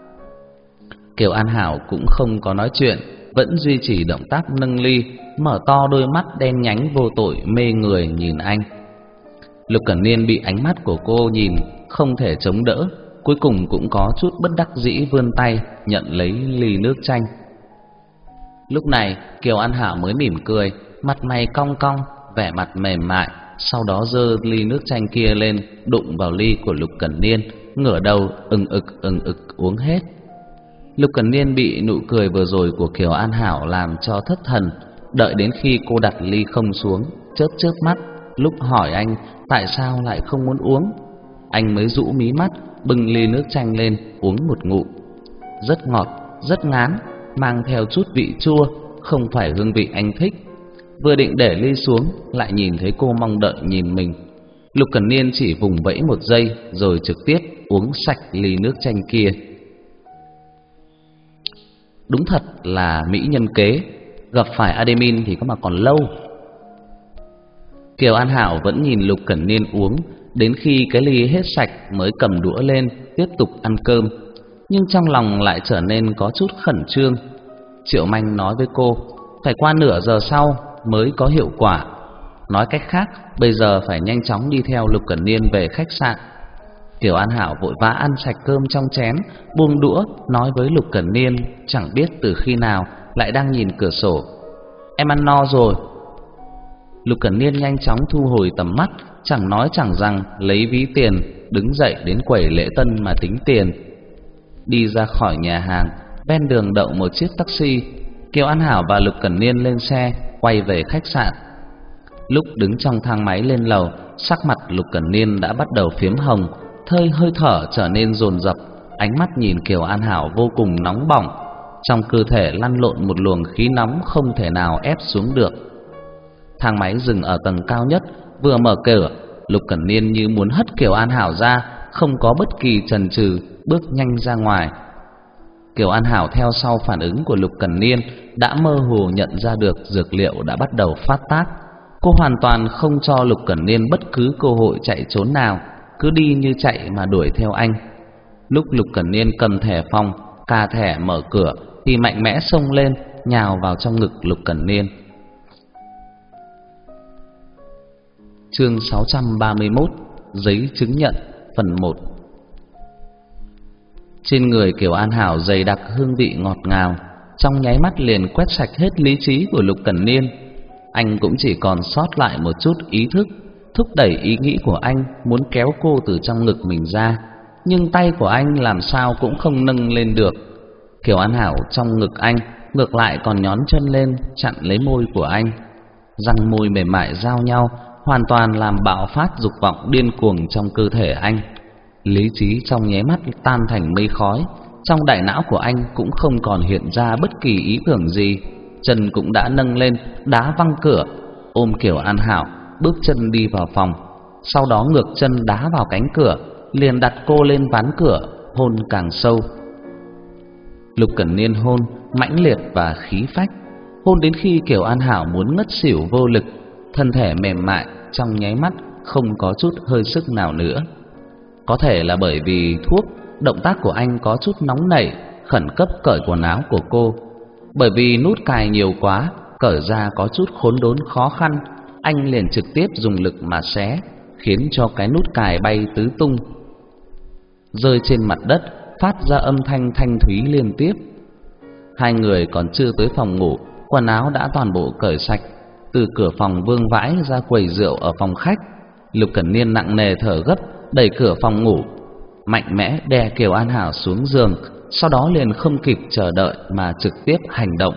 Kiều An Hảo cũng không có nói chuyện, vẫn duy trì động tác nâng ly, mở to đôi mắt đen nhánh vô tội mê người nhìn anh. Lục Cẩn Niên bị ánh mắt của cô nhìn, không thể chống đỡ, cuối cùng cũng có chút bất đắc dĩ vươn tay nhận lấy ly nước chanh. Lúc này Kiều An Hảo mới mỉm cười, mặt mày cong cong, vẻ mặt mềm mại, sau đó giơ ly nước chanh kia lên, đụng vào ly của Lục Cẩn Niên, ngửa đầu ừng ực ừng ực uống hết. Lục Cẩn Niên bị nụ cười vừa rồi của Kiều An Hảo làm cho thất thần, đợi đến khi cô đặt ly không xuống, chớp chớp mắt, lúc hỏi anh tại sao lại không muốn uống, anh mới rũ mí mắt, bưng ly nước chanh lên uống một ngụm. Rất ngọt, rất ngán, mang theo chút vị chua, không phải hương vị anh thích. Vừa định để ly xuống, lại nhìn thấy cô mong đợi nhìn mình. Lục Cẩn Niên chỉ vùng vẫy một giây, rồi trực tiếp uống sạch ly nước chanh kia. Đúng thật là mỹ nhân kế, gặp phải admin thì có mà còn lâu. Kiều An Hảo vẫn nhìn Lục Cẩn Niên uống, đến khi cái ly hết sạch mới cầm đũa lên tiếp tục ăn cơm, nhưng trong lòng lại trở nên có chút khẩn trương. Triệu Manh nói với cô phải qua nửa giờ sau mới có hiệu quả. Nói cách khác, bây giờ phải nhanh chóng đi theo Lục Cẩn Niên về khách sạn. Kiều An Hảo vội vã ăn sạch cơm trong chén, buông đũa, nói với Lục Cẩn Niên chẳng biết từ khi nào lại đang nhìn cửa sổ: "Em ăn no rồi." Lục Cẩn Niên nhanh chóng thu hồi tầm mắt, chẳng nói chẳng rằng lấy ví tiền, đứng dậy đến quầy lễ tân mà tính tiền. Đi ra khỏi nhà hàng, ven đường đậu một chiếc taxi. Kiều An Hảo và Lục Cẩn Niên lên xe, quay về khách sạn. Lúc đứng trong thang máy lên lầu, sắc mặt Lục Cẩn Niên đã bắt đầu phiếm hồng, hơi hơi thở trở nên dồn dập, ánh mắt nhìn Kiều An Hảo vô cùng nóng bỏng, trong cơ thể lăn lộn một luồng khí nóng không thể nào ép xuống được. Thang máy dừng ở tầng cao nhất, vừa mở cửa, Lục Cẩn Niên như muốn hất Kiều An Hảo ra, không có bất kỳ chần chừ, bước nhanh ra ngoài. Kiều An Hảo theo sau phản ứng của Lục Cẩn Niên đã mơ hồ nhận ra được dược liệu đã bắt đầu phát tác. Cô hoàn toàn không cho Lục Cẩn Niên bất cứ cơ hội chạy trốn nào, cứ đi như chạy mà đuổi theo anh. Lúc Lục Cẩn Niên cầm thẻ phòng, cà thẻ mở cửa thì mạnh mẽ xông lên, nhào vào trong ngực Lục Cẩn Niên. Chương sáu trăm ba mươi mốt. Giấy chứng nhận phần một. Trên người Kiều An Hảo dày đặc hương vị ngọt ngào, trong nháy mắt liền quét sạch hết lý trí của Lục Cẩn Niên. Anh cũng chỉ còn sót lại một chút ý thức, thúc đẩy ý nghĩ của anh muốn kéo cô từ trong ngực mình ra, nhưng tay của anh làm sao cũng không nâng lên được. Kiều An Hảo trong ngực anh ngược lại còn nhón chân lên chặn lấy môi của anh. Răng môi mềm mại giao nhau, hoàn toàn làm bạo phát dục vọng điên cuồng trong cơ thể anh. Lý trí trong nháy mắt tan thành mây khói, trong đại não của anh cũng không còn hiện ra bất kỳ ý tưởng gì. Chân cũng đã nâng lên, đá văng cửa, ôm Kiều An Hảo, bước chân đi vào phòng. Sau đó ngược chân đá vào cánh cửa, liền đặt cô lên ván cửa, hôn càng sâu. Lục Cẩn Niên hôn mãnh liệt và khí phách, hôn đến khi Kiều An Hảo muốn ngất xỉu vô lực, thân thể mềm mại trong nháy mắt không có chút hơi sức nào nữa. Có thể là bởi vì thuốc, động tác của anh có chút nóng nảy, khẩn cấp cởi quần áo của cô. Bởi vì nút cài nhiều quá, cởi ra có chút khốn đốn khó khăn, anh liền trực tiếp dùng lực mà xé, khiến cho cái nút cài bay tứ tung, rơi trên mặt đất, phát ra âm thanh thanh thúy liên tiếp. Hai người còn chưa tới phòng ngủ, quần áo đã toàn bộ cởi sạch, từ cửa phòng vương vãi ra quầy rượu ở phòng khách. Lục Cẩn Niên nặng nề thở gấp, đẩy cửa phòng ngủ, mạnh mẽ đè Kiều An Hảo xuống giường, sau đó liền không kịp chờ đợi mà trực tiếp hành động.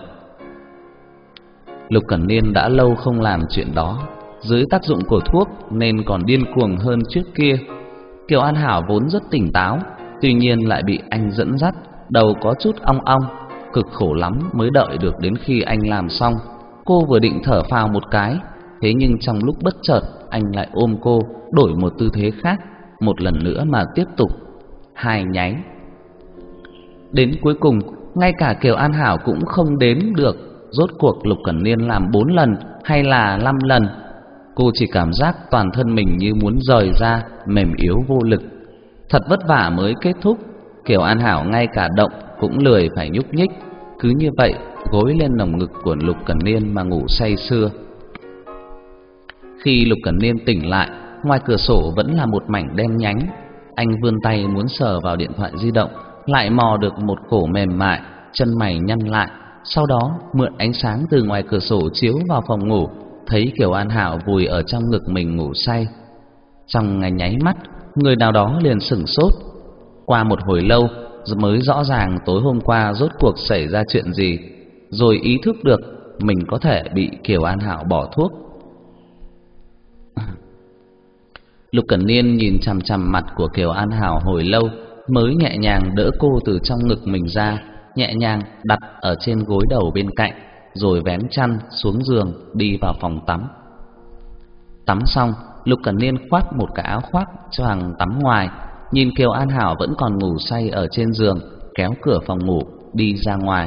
Lục Cẩn Niên đã lâu không làm chuyện đó, dưới tác dụng của thuốc nên còn điên cuồng hơn trước kia. Kiều An Hảo vốn rất tỉnh táo, tuy nhiên lại bị anh dẫn dắt, đầu có chút ong ong, cực khổ lắm mới đợi được đến khi anh làm xong. Cô vừa định thở phào một cái, thế nhưng trong lúc bất chợt anh lại ôm cô, đổi một tư thế khác, một lần nữa mà tiếp tục hai nháy. Đến cuối cùng, ngay cả Kiều An Hảo cũng không đếm được rốt cuộc Lục Cẩn Niên làm bốn lần hay là năm lần. Cô chỉ cảm giác toàn thân mình như muốn rời ra, mềm yếu vô lực. Thật vất vả mới kết thúc, Kiều An Hảo ngay cả động cũng lười phải nhúc nhích, cứ như vậy gối lên lồng ngực của Lục Cẩn Niên mà ngủ say sưa. Khi Lục Cẩn Niên tỉnh lại, ngoài cửa sổ vẫn là một mảnh đen nhánh. Anh vươn tay muốn sờ vào điện thoại di động, lại mò được một cổ mềm mại, chân mày nhăn lại. Sau đó mượn ánh sáng từ ngoài cửa sổ chiếu vào phòng ngủ, thấy Kiều An Hảo vùi ở trong ngực mình ngủ say. Trong ngày nháy mắt, người nào đó liền sửng sốt. Qua một hồi lâu mới rõ ràng tối hôm qua rốt cuộc xảy ra chuyện gì, rồi ý thức được mình có thể bị Kiều An Hảo bỏ thuốc. Lục Cẩn Niên nhìn chằm chằm mặt của Kiều An Hảo hồi lâu, mới nhẹ nhàng đỡ cô từ trong ngực mình ra, nhẹ nhàng đặt ở trên gối đầu bên cạnh, rồi vén chăn xuống giường đi vào phòng tắm. Tắm xong, Lục Cẩn Niên khoác một cái áo khoác choàng tắm ngoài, nhìn Kiều An Hảo vẫn còn ngủ say ở trên giường, kéo cửa phòng ngủ đi ra ngoài.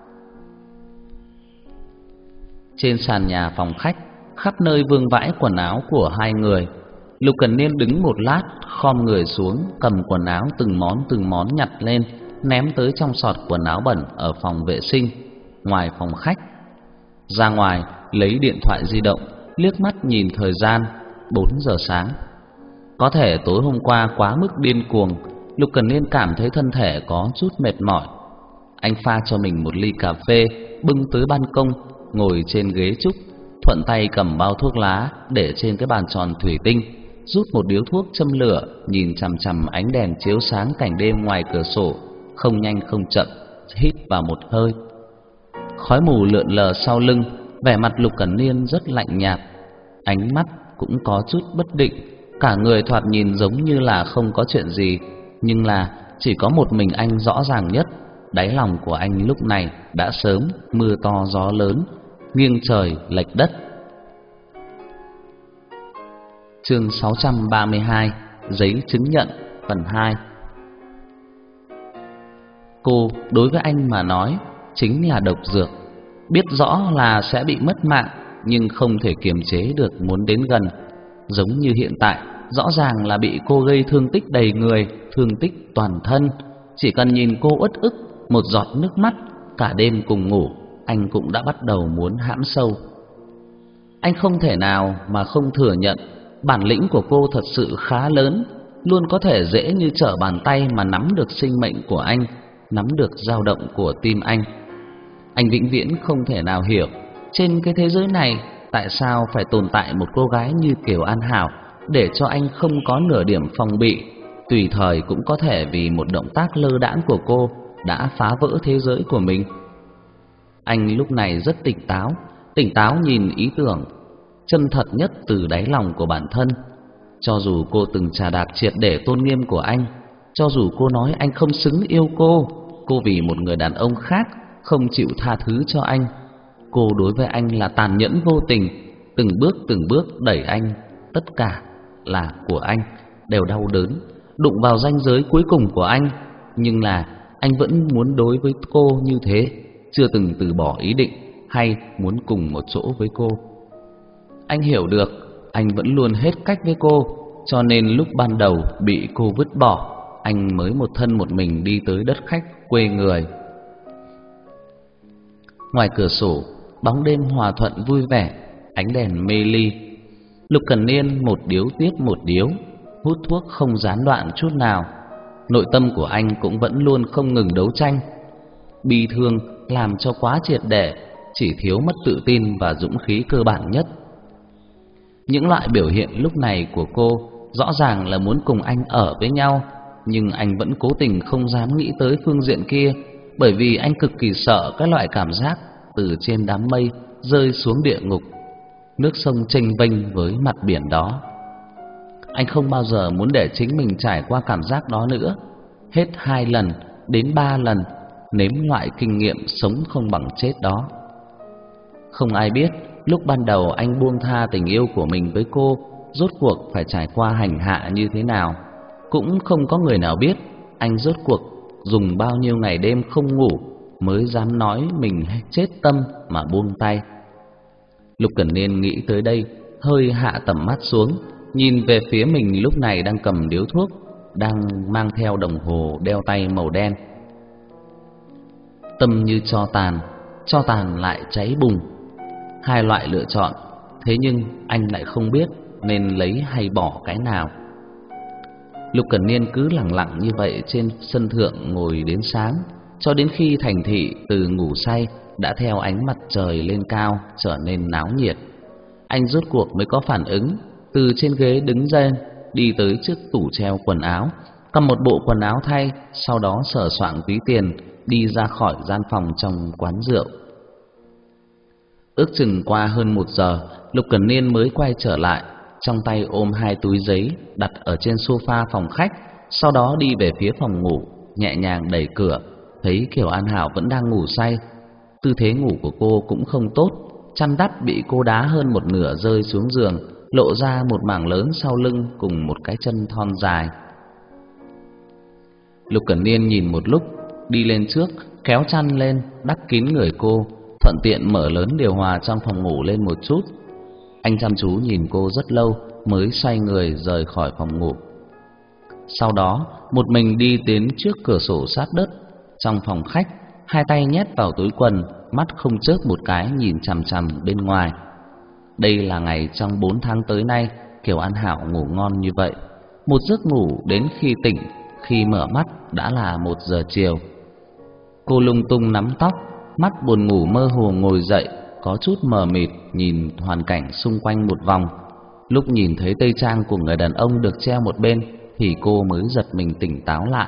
Trên sàn nhà phòng khách, khắp nơi vương vãi quần áo của hai người. Lục Cẩn Niên đứng một lát, khom người xuống, cầm quần áo từng món từng món nhặt lên, ném tới trong sọt quần áo bẩn ở phòng vệ sinh ngoài phòng khách. Ra ngoài, lấy điện thoại di động, liếc mắt nhìn thời gian, bốn giờ sáng. Có thể tối hôm qua quá mức điên cuồng, Lục Cẩn Niên cảm thấy thân thể có chút mệt mỏi. Anh pha cho mình một ly cà phê, bưng tới ban công, ngồi trên ghế trúc, thuận tay cầm bao thuốc lá để trên cái bàn tròn thủy tinh, rút một điếu thuốc châm lửa, nhìn chằm chằm ánh đèn chiếu sáng cảnh đêm ngoài cửa sổ, không nhanh không chậm hít vào một hơi. Khói mù lượn lờ sau lưng, vẻ mặt Lục Cẩn Niên rất lạnh nhạt, ánh mắt cũng có chút bất định, cả người thoạt nhìn giống như là không có chuyện gì, nhưng là chỉ có một mình anh rõ ràng nhất, đáy lòng của anh lúc này đã sớm mưa to gió lớn, nghiêng trời lệch đất. Chương sáu trăm ba mươi hai, giấy chứng nhận, phần hai. Cô đối với anh mà nói chính là độc dược, biết rõ là sẽ bị mất mạng nhưng không thể kiềm chế được muốn đến gần. Giống như hiện tại, rõ ràng là bị cô gây thương tích đầy người, thương tích toàn thân. Chỉ cần nhìn cô uất ức, một giọt nước mắt, cả đêm cùng ngủ, anh cũng đã bắt đầu muốn hãm sâu. Anh không thể nào mà không thừa nhận bản lĩnh của cô thật sự khá lớn, luôn có thể dễ như trở bàn tay mà nắm được sinh mệnh của anh, nắm được dao động của tim anh. Anh vĩnh viễn không thể nào hiểu trên cái thế giới này tại sao phải tồn tại một cô gái như Kiều An Hảo để cho anh không có nửa điểm phòng bị, tùy thời cũng có thể vì một động tác lơ đãng của cô đã phá vỡ thế giới của mình. Anh lúc này rất tỉnh táo, tỉnh táo nhìn ý tưởng chân thật nhất từ đáy lòng của bản thân. Cho dù cô từng trà đạp triệt để tôn nghiêm của anh, cho dù cô nói anh không xứng yêu cô, cô vì một người đàn ông khác không chịu tha thứ cho anh, cô đối với anh là tàn nhẫn vô tình, từng bước từng bước đẩy anh, tất cả là của anh, đều đau đớn, đụng vào ranh giới cuối cùng của anh, nhưng là anh vẫn muốn đối với cô như thế, chưa từng từ bỏ ý định hay muốn cùng một chỗ với cô. Anh hiểu được anh vẫn luôn hết cách với cô, cho nên lúc ban đầu bị cô vứt bỏ, anh mới một thân một mình đi tới đất khách quê người. Ngoài cửa sổ, bóng đêm hòa thuận vui vẻ, ánh đèn mê ly. Lục Cẩn Niên một điếu tiếp một điếu, hút thuốc không gián đoạn chút nào. Nội tâm của anh cũng vẫn luôn không ngừng đấu tranh. Bi thương làm cho quá triệt để, chỉ thiếu mất tự tin và dũng khí cơ bản nhất. Những loại biểu hiện lúc này của cô rõ ràng là muốn cùng anh ở với nhau, nhưng anh vẫn cố tình không dám nghĩ tới phương diện kia, bởi vì anh cực kỳ sợ cái loại cảm giác từ trên đám mây rơi xuống địa ngục, nước sông chênh vênh với mặt biển đó. Anh không bao giờ muốn để chính mình trải qua cảm giác đó nữa, hết hai lần đến ba lần nếm loại kinh nghiệm sống không bằng chết đó. Không ai biết lúc ban đầu anh buông tha tình yêu của mình với cô rốt cuộc phải trải qua hành hạ như thế nào, cũng không có người nào biết anh rốt cuộc dùng bao nhiêu ngày đêm không ngủ mới dám nói mình chết tâm mà buông tay. Lục Cẩn Niên nghĩ tới đây, hơi hạ tầm mắt xuống, nhìn về phía mình lúc này đang cầm điếu thuốc, đang mang theo đồng hồ đeo tay màu đen. Tâm như tro tàn, tro tàn lại cháy bùng, hai loại lựa chọn, thế nhưng anh lại không biết nên lấy hay bỏ cái nào. Lục Cẩn Niên cứ lặng lặng như vậy trên sân thượng ngồi đến sáng, cho đến khi thành thị từ ngủ say đã theo ánh mặt trời lên cao trở nên náo nhiệt. Anh rốt cuộc mới có phản ứng, từ trên ghế đứng lên, đi tới trước tủ treo quần áo, cầm một bộ quần áo thay, sau đó sờ soạng ví tiền, đi ra khỏi gian phòng trong quán rượu. Ước chừng qua hơn một giờ, Lục Cẩn Niên mới quay trở lại, trong tay ôm hai túi giấy đặt ở trên sofa phòng khách, sau đó đi về phía phòng ngủ, nhẹ nhàng đẩy cửa, thấy Kiều An Hảo vẫn đang ngủ say. Tư thế ngủ của cô cũng không tốt, chăn đắp bị cô đá hơn một nửa rơi xuống giường, lộ ra một mảng lớn sau lưng cùng một cái chân thon dài. Lục Cẩn Niên nhìn một lúc, đi lên trước, kéo chăn lên, đắp kín người cô, thuận tiện mở lớn điều hòa trong phòng ngủ lên một chút. Anh chăm chú nhìn cô rất lâu mới xoay người rời khỏi phòng ngủ. Sau đó, một mình đi đến trước cửa sổ sát đất trong phòng khách, hai tay nhét vào túi quần, mắt không chớp một cái nhìn chằm chằm bên ngoài. Đây là ngày trong bốn tháng tới nay Kiều An Hảo ngủ ngon như vậy, một giấc ngủ đến khi tỉnh, khi mở mắt đã là một giờ chiều. Cô lung tung nắm tóc, mắt buồn ngủ mơ hồ ngồi dậy, có chút mờ mịt nhìn hoàn cảnh xung quanh một vòng. Lúc nhìn thấy tây trang của người đàn ông được treo một bên thì cô mới giật mình tỉnh táo lại.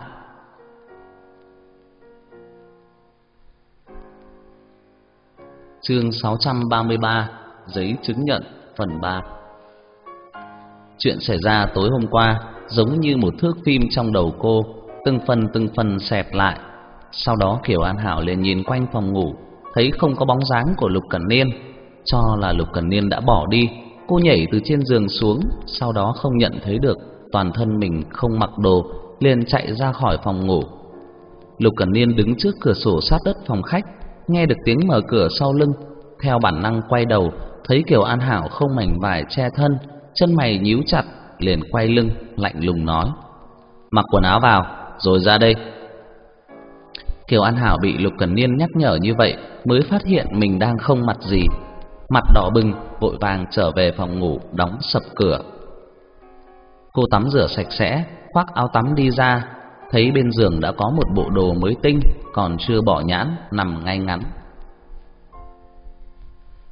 Chương sáu trăm ba mươi ba, giấy chứng nhận phần ba. Chuyện xảy ra tối hôm qua giống như một thước phim trong đầu cô, từng phần từng phần xẹp lại. Sau đó Kiều An Hảo liền nhìn quanh phòng ngủ, thấy không có bóng dáng của Lục Cẩn Niên, cho là Lục Cẩn Niên đã bỏ đi. Cô nhảy từ trên giường xuống, sau đó không nhận thấy được toàn thân mình không mặc đồ, liền chạy ra khỏi phòng ngủ. Lục Cẩn Niên đứng trước cửa sổ sát đất phòng khách, nghe được tiếng mở cửa sau lưng, theo bản năng quay đầu, thấy Kiều An Hảo không mảnh vải che thân, chân mày nhíu chặt, liền quay lưng lạnh lùng nói: "Mặc quần áo vào rồi ra đây." Kiều An Hảo bị Lục Cẩn Niên nhắc nhở như vậy mới phát hiện mình đang không mặc gì, mặt đỏ bừng, vội vàng trở về phòng ngủ đóng sập cửa. Cô tắm rửa sạch sẽ, khoác áo tắm đi ra, thấy bên giường đã có một bộ đồ mới tinh còn chưa bỏ nhãn nằm ngay ngắn.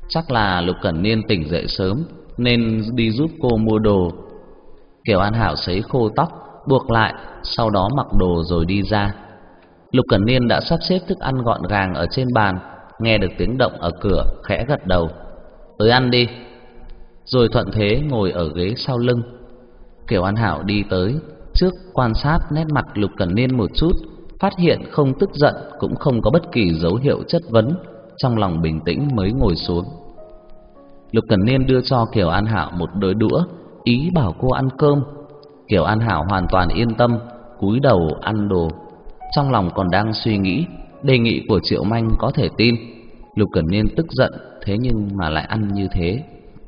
Chắc là Lục Cẩn Niên tỉnh dậy sớm nên đi giúp cô mua đồ. Kiều An Hảo sấy khô tóc, buộc lại, sau đó mặc đồ rồi đi ra. Lục Cẩn Niên đã sắp xếp thức ăn gọn gàng ở trên bàn, nghe được tiếng động ở cửa, khẽ gật đầu. Tới ăn đi. Rồi thuận thế ngồi ở ghế sau lưng. Kiều An Hảo đi tới, trước quan sát nét mặt Lục Cẩn Niên một chút, phát hiện không tức giận cũng không có bất kỳ dấu hiệu chất vấn, trong lòng bình tĩnh mới ngồi xuống. Lục Cẩn Niên đưa cho Kiều An Hảo một đôi đũa, ý bảo cô ăn cơm. Kiều An Hảo hoàn toàn yên tâm, cúi đầu ăn đồ. Trong lòng còn đang suy nghĩ, đề nghị của Triệu Manh có thể tin. Lục Cẩn Niên tức giận, thế nhưng mà lại ăn như thế.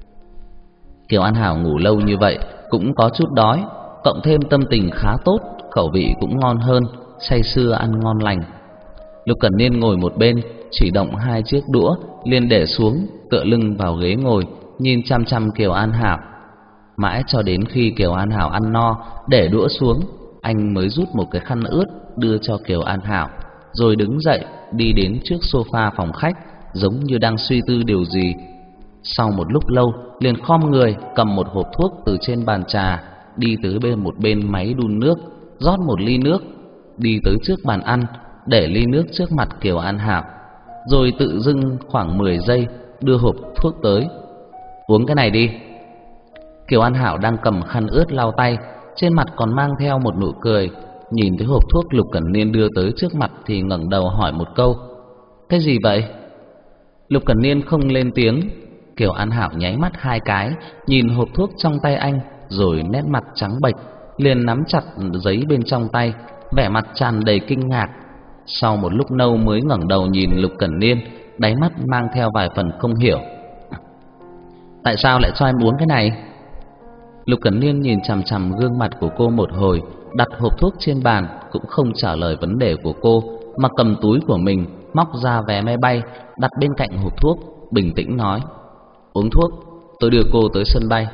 Kiều An Hảo ngủ lâu như vậy cũng có chút đói, cộng thêm tâm tình khá tốt, khẩu vị cũng ngon hơn, say sưa ăn ngon lành. Lục Cẩn Niên ngồi một bên, chỉ động hai chiếc đũa, liền để xuống, tựa lưng vào ghế ngồi, nhìn chăm chăm Kiều An Hảo. Mãi cho đến khi Kiều An Hảo ăn no, để đũa xuống, anh mới rút một cái khăn ướt đưa cho Kiều An Hảo, rồi đứng dậy đi đến trước sofa phòng khách, giống như đang suy tư điều gì. Sau một lúc lâu, liền khom người cầm một hộp thuốc từ trên bàn trà, đi tới bên một bên máy đun nước, rót một ly nước, đi tới trước bàn ăn, để ly nước trước mặt Kiều An Hảo, rồi tự dưng khoảng mười giây đưa hộp thuốc tới. Uống cái này đi. Kiều An Hảo đang cầm khăn ướt lau tay, trên mặt còn mang theo một nụ cười, nhìn thấy hộp thuốc Lục Cẩn Niên đưa tới trước mặt thì ngẩng đầu hỏi một câu. Cái gì vậy? Lục Cẩn Niên không lên tiếng. Kiều An Hảo nháy mắt hai cái, nhìn hộp thuốc trong tay anh, rồi nét mặt trắng bệch, liền nắm chặt giấy bên trong tay, vẻ mặt tràn đầy kinh ngạc. Sau một lúc lâu mới ngẩng đầu nhìn Lục Cẩn Niên, đáy mắt mang theo vài phần không hiểu. Tại sao lại cho em uống cái này? Lục Cẩn Niên nhìn chằm chằm gương mặt của cô một hồi, đặt hộp thuốc trên bàn, cũng không trả lời vấn đề của cô, mà cầm túi của mình, móc ra vé máy bay, đặt bên cạnh hộp thuốc, bình tĩnh nói. Uống thuốc, tôi đưa cô tới sân bay.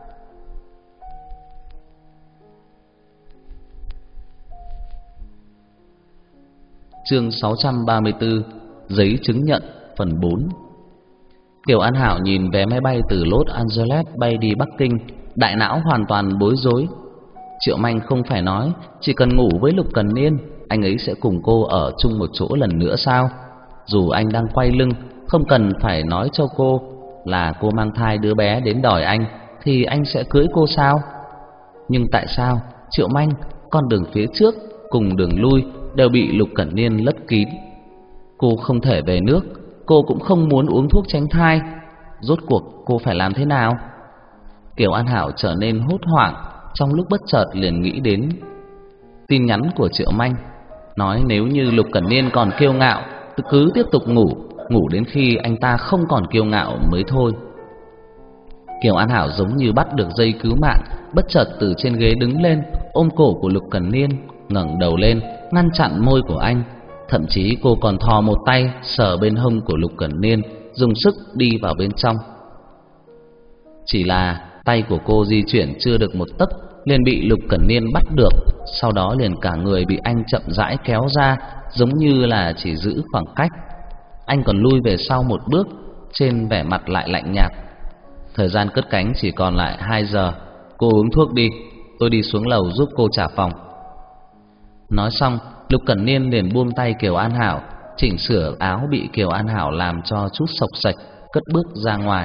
Chương sáu trăm ba mươi tư, giấy chứng nhận, phần bốn. Kiều An Hảo nhìn vé máy bay từ Los Angeles bay đi Bắc Kinh, đại não hoàn toàn bối rối. Triệu Manh không phải nói chỉ cần ngủ với Lục Cẩn Niên, anh ấy sẽ cùng cô ở chung một chỗ lần nữa sao? Dù anh đang quay lưng, không cần phải nói cho cô là cô mang thai đứa bé đến đòi anh, thì anh sẽ cưới cô sao? Nhưng tại sao Triệu Manh, con đường phía trước cùng đường lui đều bị Lục Cẩn Niên lấp kín? Cô không thể về nước, cô cũng không muốn uống thuốc tránh thai. Rốt cuộc cô phải làm thế nào? Kiều An Hảo trở nên hốt hoảng, trong lúc bất chợt liền nghĩ đến tin nhắn của Triệu Manh, nói nếu như Lục Cẩn Niên còn kiêu ngạo, cứ tiếp tục ngủ, ngủ đến khi anh ta không còn kiêu ngạo mới thôi. Kiều An Hảo giống như bắt được dây cứu mạng, bất chợt từ trên ghế đứng lên, ôm cổ của Lục Cẩn Niên, ngẩng đầu lên, ngăn chặn môi của anh. Thậm chí cô còn thò một tay sờ bên hông của Lục Cẩn Niên, dùng sức đi vào bên trong. Chỉ là tay của cô di chuyển chưa được một tấc, liền bị Lục Cẩn Niên bắt được, sau đó liền cả người bị anh chậm rãi kéo ra, giống như là chỉ giữ khoảng cách. Anh còn lui về sau một bước, trên vẻ mặt lại lạnh nhạt. Thời gian cất cánh chỉ còn lại hai giờ, cô uống thuốc đi, tôi đi xuống lầu giúp cô trả phòng. Nói xong, Lục Cẩn Niên liền buông tay Kiều An Hảo, chỉnh sửa áo bị Kiều An Hảo làm cho chút xộc xệch, cất bước ra ngoài.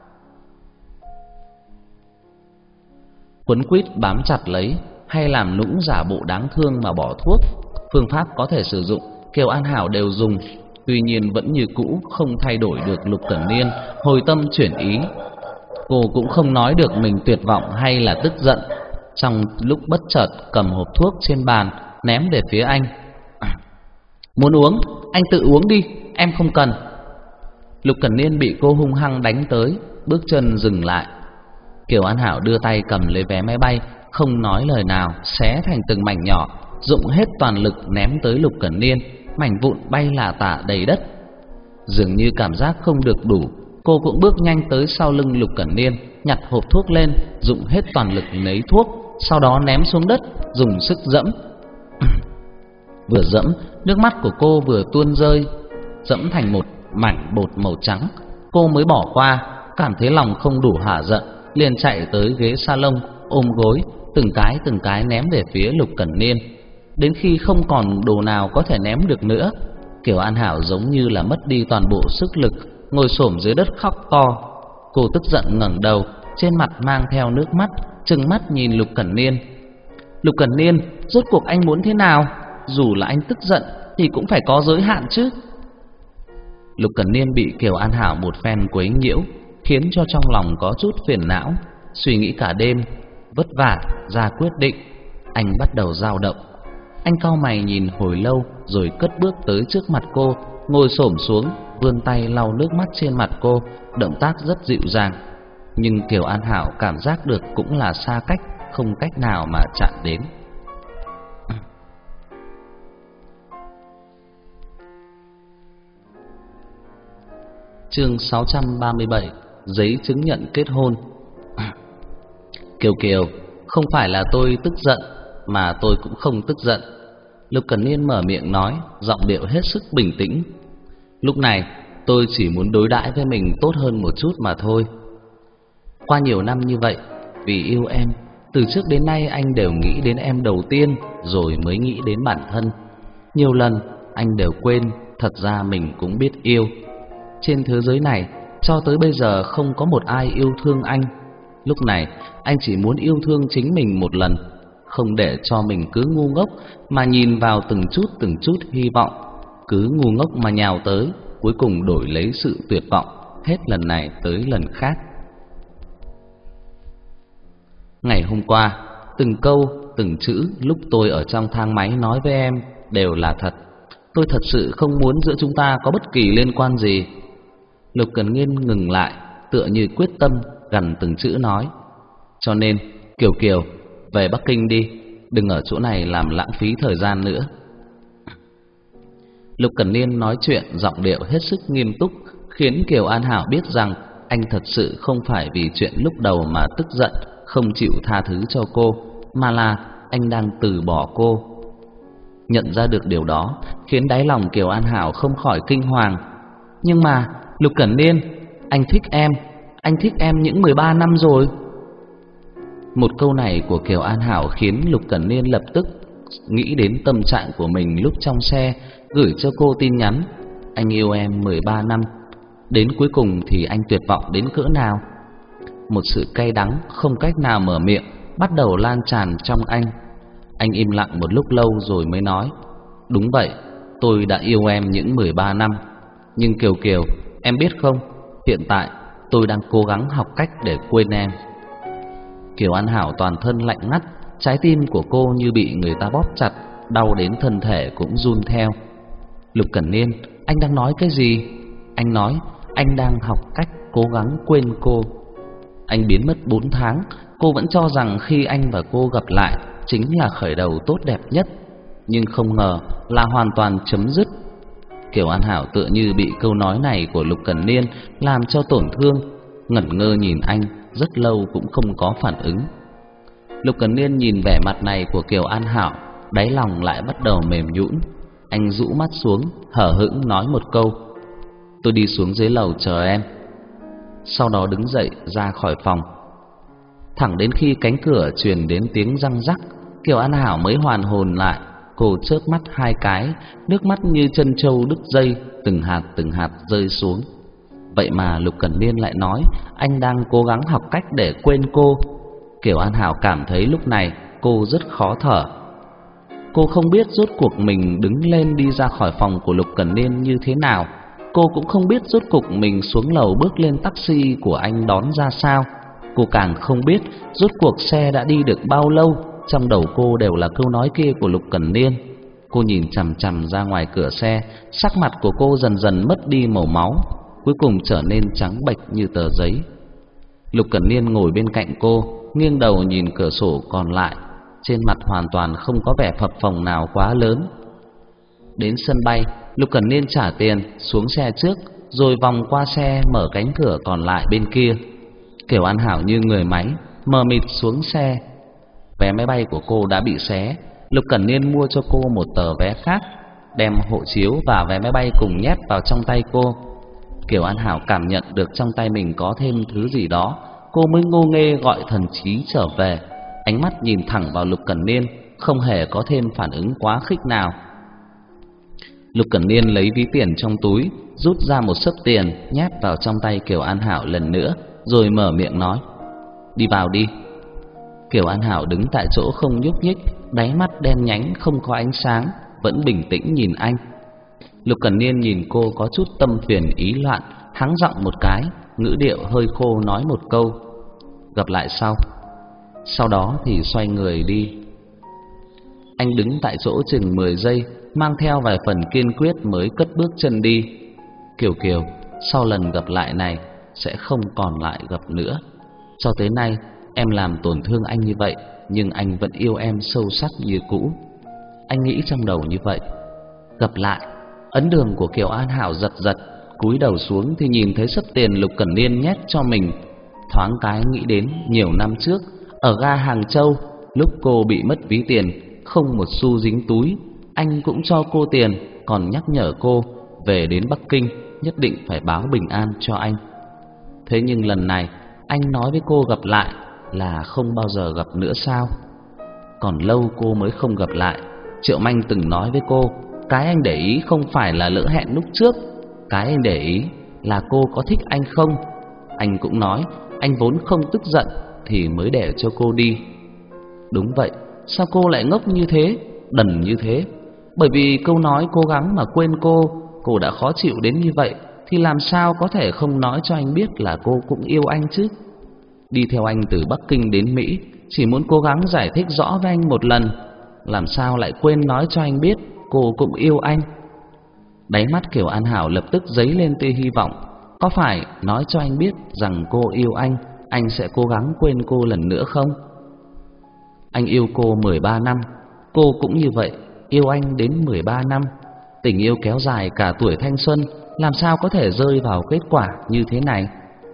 Quấn quýt bám chặt lấy hay làm nũng giả bộ đáng thương mà bỏ thuốc, phương pháp có thể sử dụng Kiều An Hảo đều dùng, tuy nhiên vẫn như cũ không thay đổi được Lục Cẩn Niên hồi tâm chuyển ý. Cô cũng không nói được mình tuyệt vọng hay là tức giận, trong lúc bất chợt cầm hộp thuốc trên bàn ném về phía anh. Muốn uống, anh tự uống đi, em không cần. Lục Cẩn Niên bị cô hung hăng đánh tới, bước chân dừng lại. Kiều An Hảo đưa tay cầm lấy vé máy bay, không nói lời nào, xé thành từng mảnh nhỏ, dụng hết toàn lực ném tới Lục Cẩn Niên, mảnh vụn bay lả tả đầy đất. Dường như cảm giác không được đủ, cô cũng bước nhanh tới sau lưng Lục Cẩn Niên, nhặt hộp thuốc lên, dụng hết toàn lực lấy thuốc, sau đó ném xuống đất, dùng sức dẫm. Vừa dẫm, nước mắt của cô vừa tuôn rơi, dẫm thành một mảnh bột màu trắng. Cô mới bỏ qua, cảm thấy lòng không đủ hả giận, liền chạy tới ghế salon, ôm gối, từng cái từng cái ném về phía Lục Cẩn Niên. Đến khi không còn đồ nào có thể ném được nữa, Kiều An Hảo giống như là mất đi toàn bộ sức lực, ngồi xổm dưới đất khóc to. Cô tức giận ngẩng đầu, trên mặt mang theo nước mắt, trừng mắt nhìn Lục Cẩn Niên. Lục Cẩn Niên, rốt cuộc anh muốn thế nào? Dù là anh tức giận thì cũng phải có giới hạn chứ. Lục Cẩn Niên bị Kiều An Hảo một phen quấy nhiễu, khiến cho trong lòng có chút phiền não, suy nghĩ cả đêm, vất vả ra quyết định. Anh bắt đầu dao động. Anh cau mày nhìn hồi lâu rồi cất bước tới trước mặt cô, ngồi xổm xuống, vươn tay lau nước mắt trên mặt cô, động tác rất dịu dàng. Nhưng Kiều An Hảo cảm giác được cũng là xa cách, không cách nào mà chạm đến. Chương sáu trăm ba mươi bảy, giấy chứng nhận kết hôn. Kiều Kiều, không phải là tôi tức giận, mà tôi cũng không tức giận. Lục Cẩn Niên mở miệng nói, giọng điệu hết sức bình tĩnh. Lúc này tôi chỉ muốn đối đãi với mình tốt hơn một chút mà thôi. Qua nhiều năm như vậy, vì yêu em, từ trước đến nay anh đều nghĩ đến em đầu tiên, rồi mới nghĩ đến bản thân. Nhiều lần anh đều quên, thật ra mình cũng biết yêu. Trên thế giới này, cho tới bây giờ không có một ai yêu thương anh. Lúc này, anh chỉ muốn yêu thương chính mình một lần, không để cho mình cứ ngu ngốc mà nhìn vào từng chút từng chút hy vọng, cứ ngu ngốc mà nhào tới, cuối cùng đổi lấy sự tuyệt vọng, hết lần này tới lần khác. Ngày hôm qua, từng câu, từng chữ lúc tôi ở trong thang máy nói với em đều là thật. Tôi thật sự không muốn giữa chúng ta có bất kỳ liên quan gì. Lục Cẩn Niên ngừng lại, tựa như quyết tâm, gằn từng chữ nói. Cho nên, Kiều Kiều, về Bắc Kinh đi, đừng ở chỗ này làm lãng phí thời gian nữa. Lục Cẩn Niên nói chuyện giọng điệu hết sức nghiêm túc, khiến Kiều An Hảo biết rằng anh thật sự không phải vì chuyện lúc đầu mà tức giận, không chịu tha thứ cho cô, mà là anh đang từ bỏ cô. Nhận ra được điều đó, khiến đáy lòng Kiều An Hảo không khỏi kinh hoàng. Nhưng mà, Lục Cẩn Niên, anh thích em, anh thích em những mười ba năm rồi. Một câu này của Kiều An Hảo khiến Lục Cẩn Niên lập tức nghĩ đến tâm trạng của mình lúc trong xe, gửi cho cô tin nhắn. Anh yêu em mười ba năm, đến cuối cùng thì anh tuyệt vọng đến cỡ nào. Một sự cay đắng không cách nào mở miệng bắt đầu lan tràn trong anh. Anh im lặng một lúc lâu rồi mới nói, đúng vậy, tôi đã yêu em những mười ba năm. Nhưng Kiều Kiều, em biết không, hiện tại tôi đang cố gắng học cách để quên em. Kiều An Hảo toàn thân lạnh ngắt, trái tim của cô như bị người ta bóp chặt, đau đến thân thể cũng run theo. Lục Cẩn Niên, anh đang nói cái gì? Anh nói anh đang học cách cố gắng quên cô. Anh biến mất bốn tháng, cô vẫn cho rằng khi anh và cô gặp lại chính là khởi đầu tốt đẹp nhất, nhưng không ngờ là hoàn toàn chấm dứt. Kiều An Hảo tựa như bị câu nói này của Lục Cẩn Niên làm cho tổn thương, ngẩn ngơ nhìn anh rất lâu cũng không có phản ứng. Lục Cẩn Niên nhìn vẻ mặt này của Kiều An Hảo, đáy lòng lại bắt đầu mềm nhũn. Anh rũ mắt xuống, hờ hững nói một câu, tôi đi xuống dưới lầu chờ em. Sau đó đứng dậy ra khỏi phòng. Thẳng đến khi cánh cửa truyền đến tiếng răng rắc, Kiều An Hảo mới hoàn hồn lại. Cô chớp mắt hai cái, nước mắt như chân trâu đứt dây, từng hạt từng hạt rơi xuống. Vậy mà Lục Cẩn Niên lại nói anh đang cố gắng học cách để quên cô. Kiều An Hảo cảm thấy lúc này cô rất khó thở. Cô không biết rốt cuộc mình đứng lên đi ra khỏi phòng của Lục Cẩn Niên như thế nào. Cô cũng không biết rốt cuộc mình xuống lầu bước lên taxi của anh đón ra sao. Cô càng không biết rốt cuộc xe đã đi được bao lâu. Trong đầu cô đều là câu nói kia của Lục Cẩn Niên. Cô nhìn chằm chằm ra ngoài cửa xe, sắc mặt của cô dần dần mất đi màu máu, cuối cùng trở nên trắng bệch như tờ giấy. Lục Cẩn Niên ngồi bên cạnh cô, nghiêng đầu nhìn cửa sổ còn lại, trên mặt hoàn toàn không có vẻ phập phồng nào quá lớn. Đến sân bay, Lục Cẩn Niên trả tiền, xuống xe trước, rồi vòng qua xe mở cánh cửa còn lại bên kia. Kiều An Hảo như người máy, mờ mịt xuống xe. Vé máy bay của cô đã bị xé. Lục Cẩn Niên mua cho cô một tờ vé khác, đem hộ chiếu và vé máy bay cùng nhét vào trong tay cô. Kiều An Hảo cảm nhận được trong tay mình có thêm thứ gì đó, cô mới ngô nghê gọi thần trí trở về, ánh mắt nhìn thẳng vào Lục Cẩn Niên, không hề có thêm phản ứng quá khích nào. Lục Cẩn Niên lấy ví tiền trong túi, rút ra một xấp tiền nhét vào trong tay Kiều An Hảo lần nữa, rồi mở miệng nói: "Đi vào đi." Kiều An Hảo đứng tại chỗ không nhúc nhích, đáy mắt đen nhánh không có ánh sáng, vẫn bình tĩnh nhìn anh. Lục Cẩn Niên nhìn cô có chút tâm phiền ý loạn, hắng giọng một cái, ngữ điệu hơi khô nói một câu: "Gặp lại sau." Sau đó thì xoay người đi. Anh đứng tại chỗ chừng mười giây, mang theo vài phần kiên quyết mới cất bước chân đi. "Kiều Kiều, sau lần gặp lại này sẽ không còn lại gặp nữa. Cho tới nay em làm tổn thương anh như vậy, nhưng anh vẫn yêu em sâu sắc như cũ." Anh nghĩ trong đầu như vậy. Gặp lại. Ấn đường của Kiều An Hảo giật giật, cúi đầu xuống thì nhìn thấy xấp tiền Lục Cẩn Niên nhét cho mình. Thoáng cái nghĩ đến nhiều năm trước ở ga Hàng Châu, lúc cô bị mất ví tiền, không một xu dính túi, anh cũng cho cô tiền, còn nhắc nhở cô về đến Bắc Kinh nhất định phải báo bình an cho anh. Thế nhưng lần này anh nói với cô gặp lại là không bao giờ gặp nữa sao? Còn lâu cô mới không gặp lại. Triệu Manh từng nói với cô, cái anh để ý không phải là lỡ hẹn lúc trước, cái anh để ý là cô có thích anh không. Anh cũng nói anh vốn không tức giận thì mới để cho cô đi. Đúng vậy, sao cô lại ngốc như thế, đần như thế? Bởi vì câu nói cố gắng mà quên cô, cô đã khó chịu đến như vậy thì làm sao có thể không nói cho anh biết là cô cũng yêu anh chứ? Đi theo anh từ Bắc Kinh đến Mỹ chỉ muốn cố gắng giải thích rõ với anh một lần, làm sao lại quên nói cho anh biết cô cũng yêu anh? Đáy mắt Kiều An Hảo lập tức dấy lên tia hy vọng. Có phải nói cho anh biết rằng cô yêu anh, anh sẽ cố gắng quên cô lần nữa không? Anh yêu cô mười ba năm, cô cũng như vậy, yêu anh đến mười ba năm. Tình yêu kéo dài cả tuổi thanh xuân, làm sao có thể rơi vào kết quả như thế này?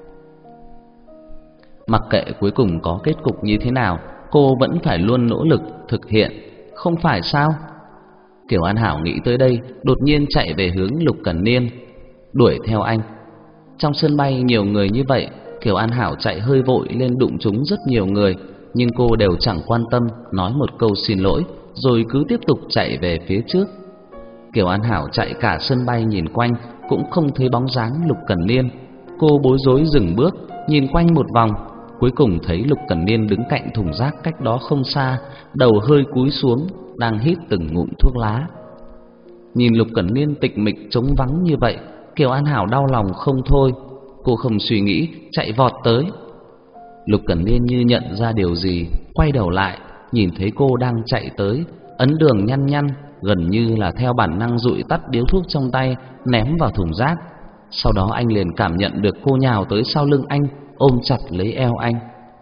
Mặc kệ cuối cùng có kết cục như thế nào, cô vẫn phải luôn nỗ lực thực hiện, không phải sao? Kiều An Hảo nghĩ tới đây, đột nhiên chạy về hướng Lục Cẩn Niên, đuổi theo anh. Trong sân bay nhiều người như vậy, Kiều An Hảo chạy hơi vội lên đụng trúng rất nhiều người, nhưng cô đều chẳng quan tâm, nói một câu xin lỗi rồi cứ tiếp tục chạy về phía trước. Kiều An Hảo chạy cả sân bay nhìn quanh cũng không thấy bóng dáng Lục Cẩn Niên. Cô bối rối dừng bước, nhìn quanh một vòng, cuối cùng thấy Lục Cẩn Niên đứng cạnh thùng rác cách đó không xa, đầu hơi cúi xuống, đang hít từng ngụm thuốc lá. Nhìn Lục Cẩn Niên tịch mịch trống vắng như vậy, Kiều An Hảo đau lòng không thôi. Cô không suy nghĩ, chạy vọt tới. Lục Cẩn Niên như nhận ra điều gì, quay đầu lại, nhìn thấy cô đang chạy tới, ấn đường nhăn nhăn, gần như là theo bản năng dụi tắt điếu thuốc trong tay, ném vào thùng rác. Sau đó anh liền cảm nhận được cô nhào tới sau lưng anh, ôm chặt lấy eo anh.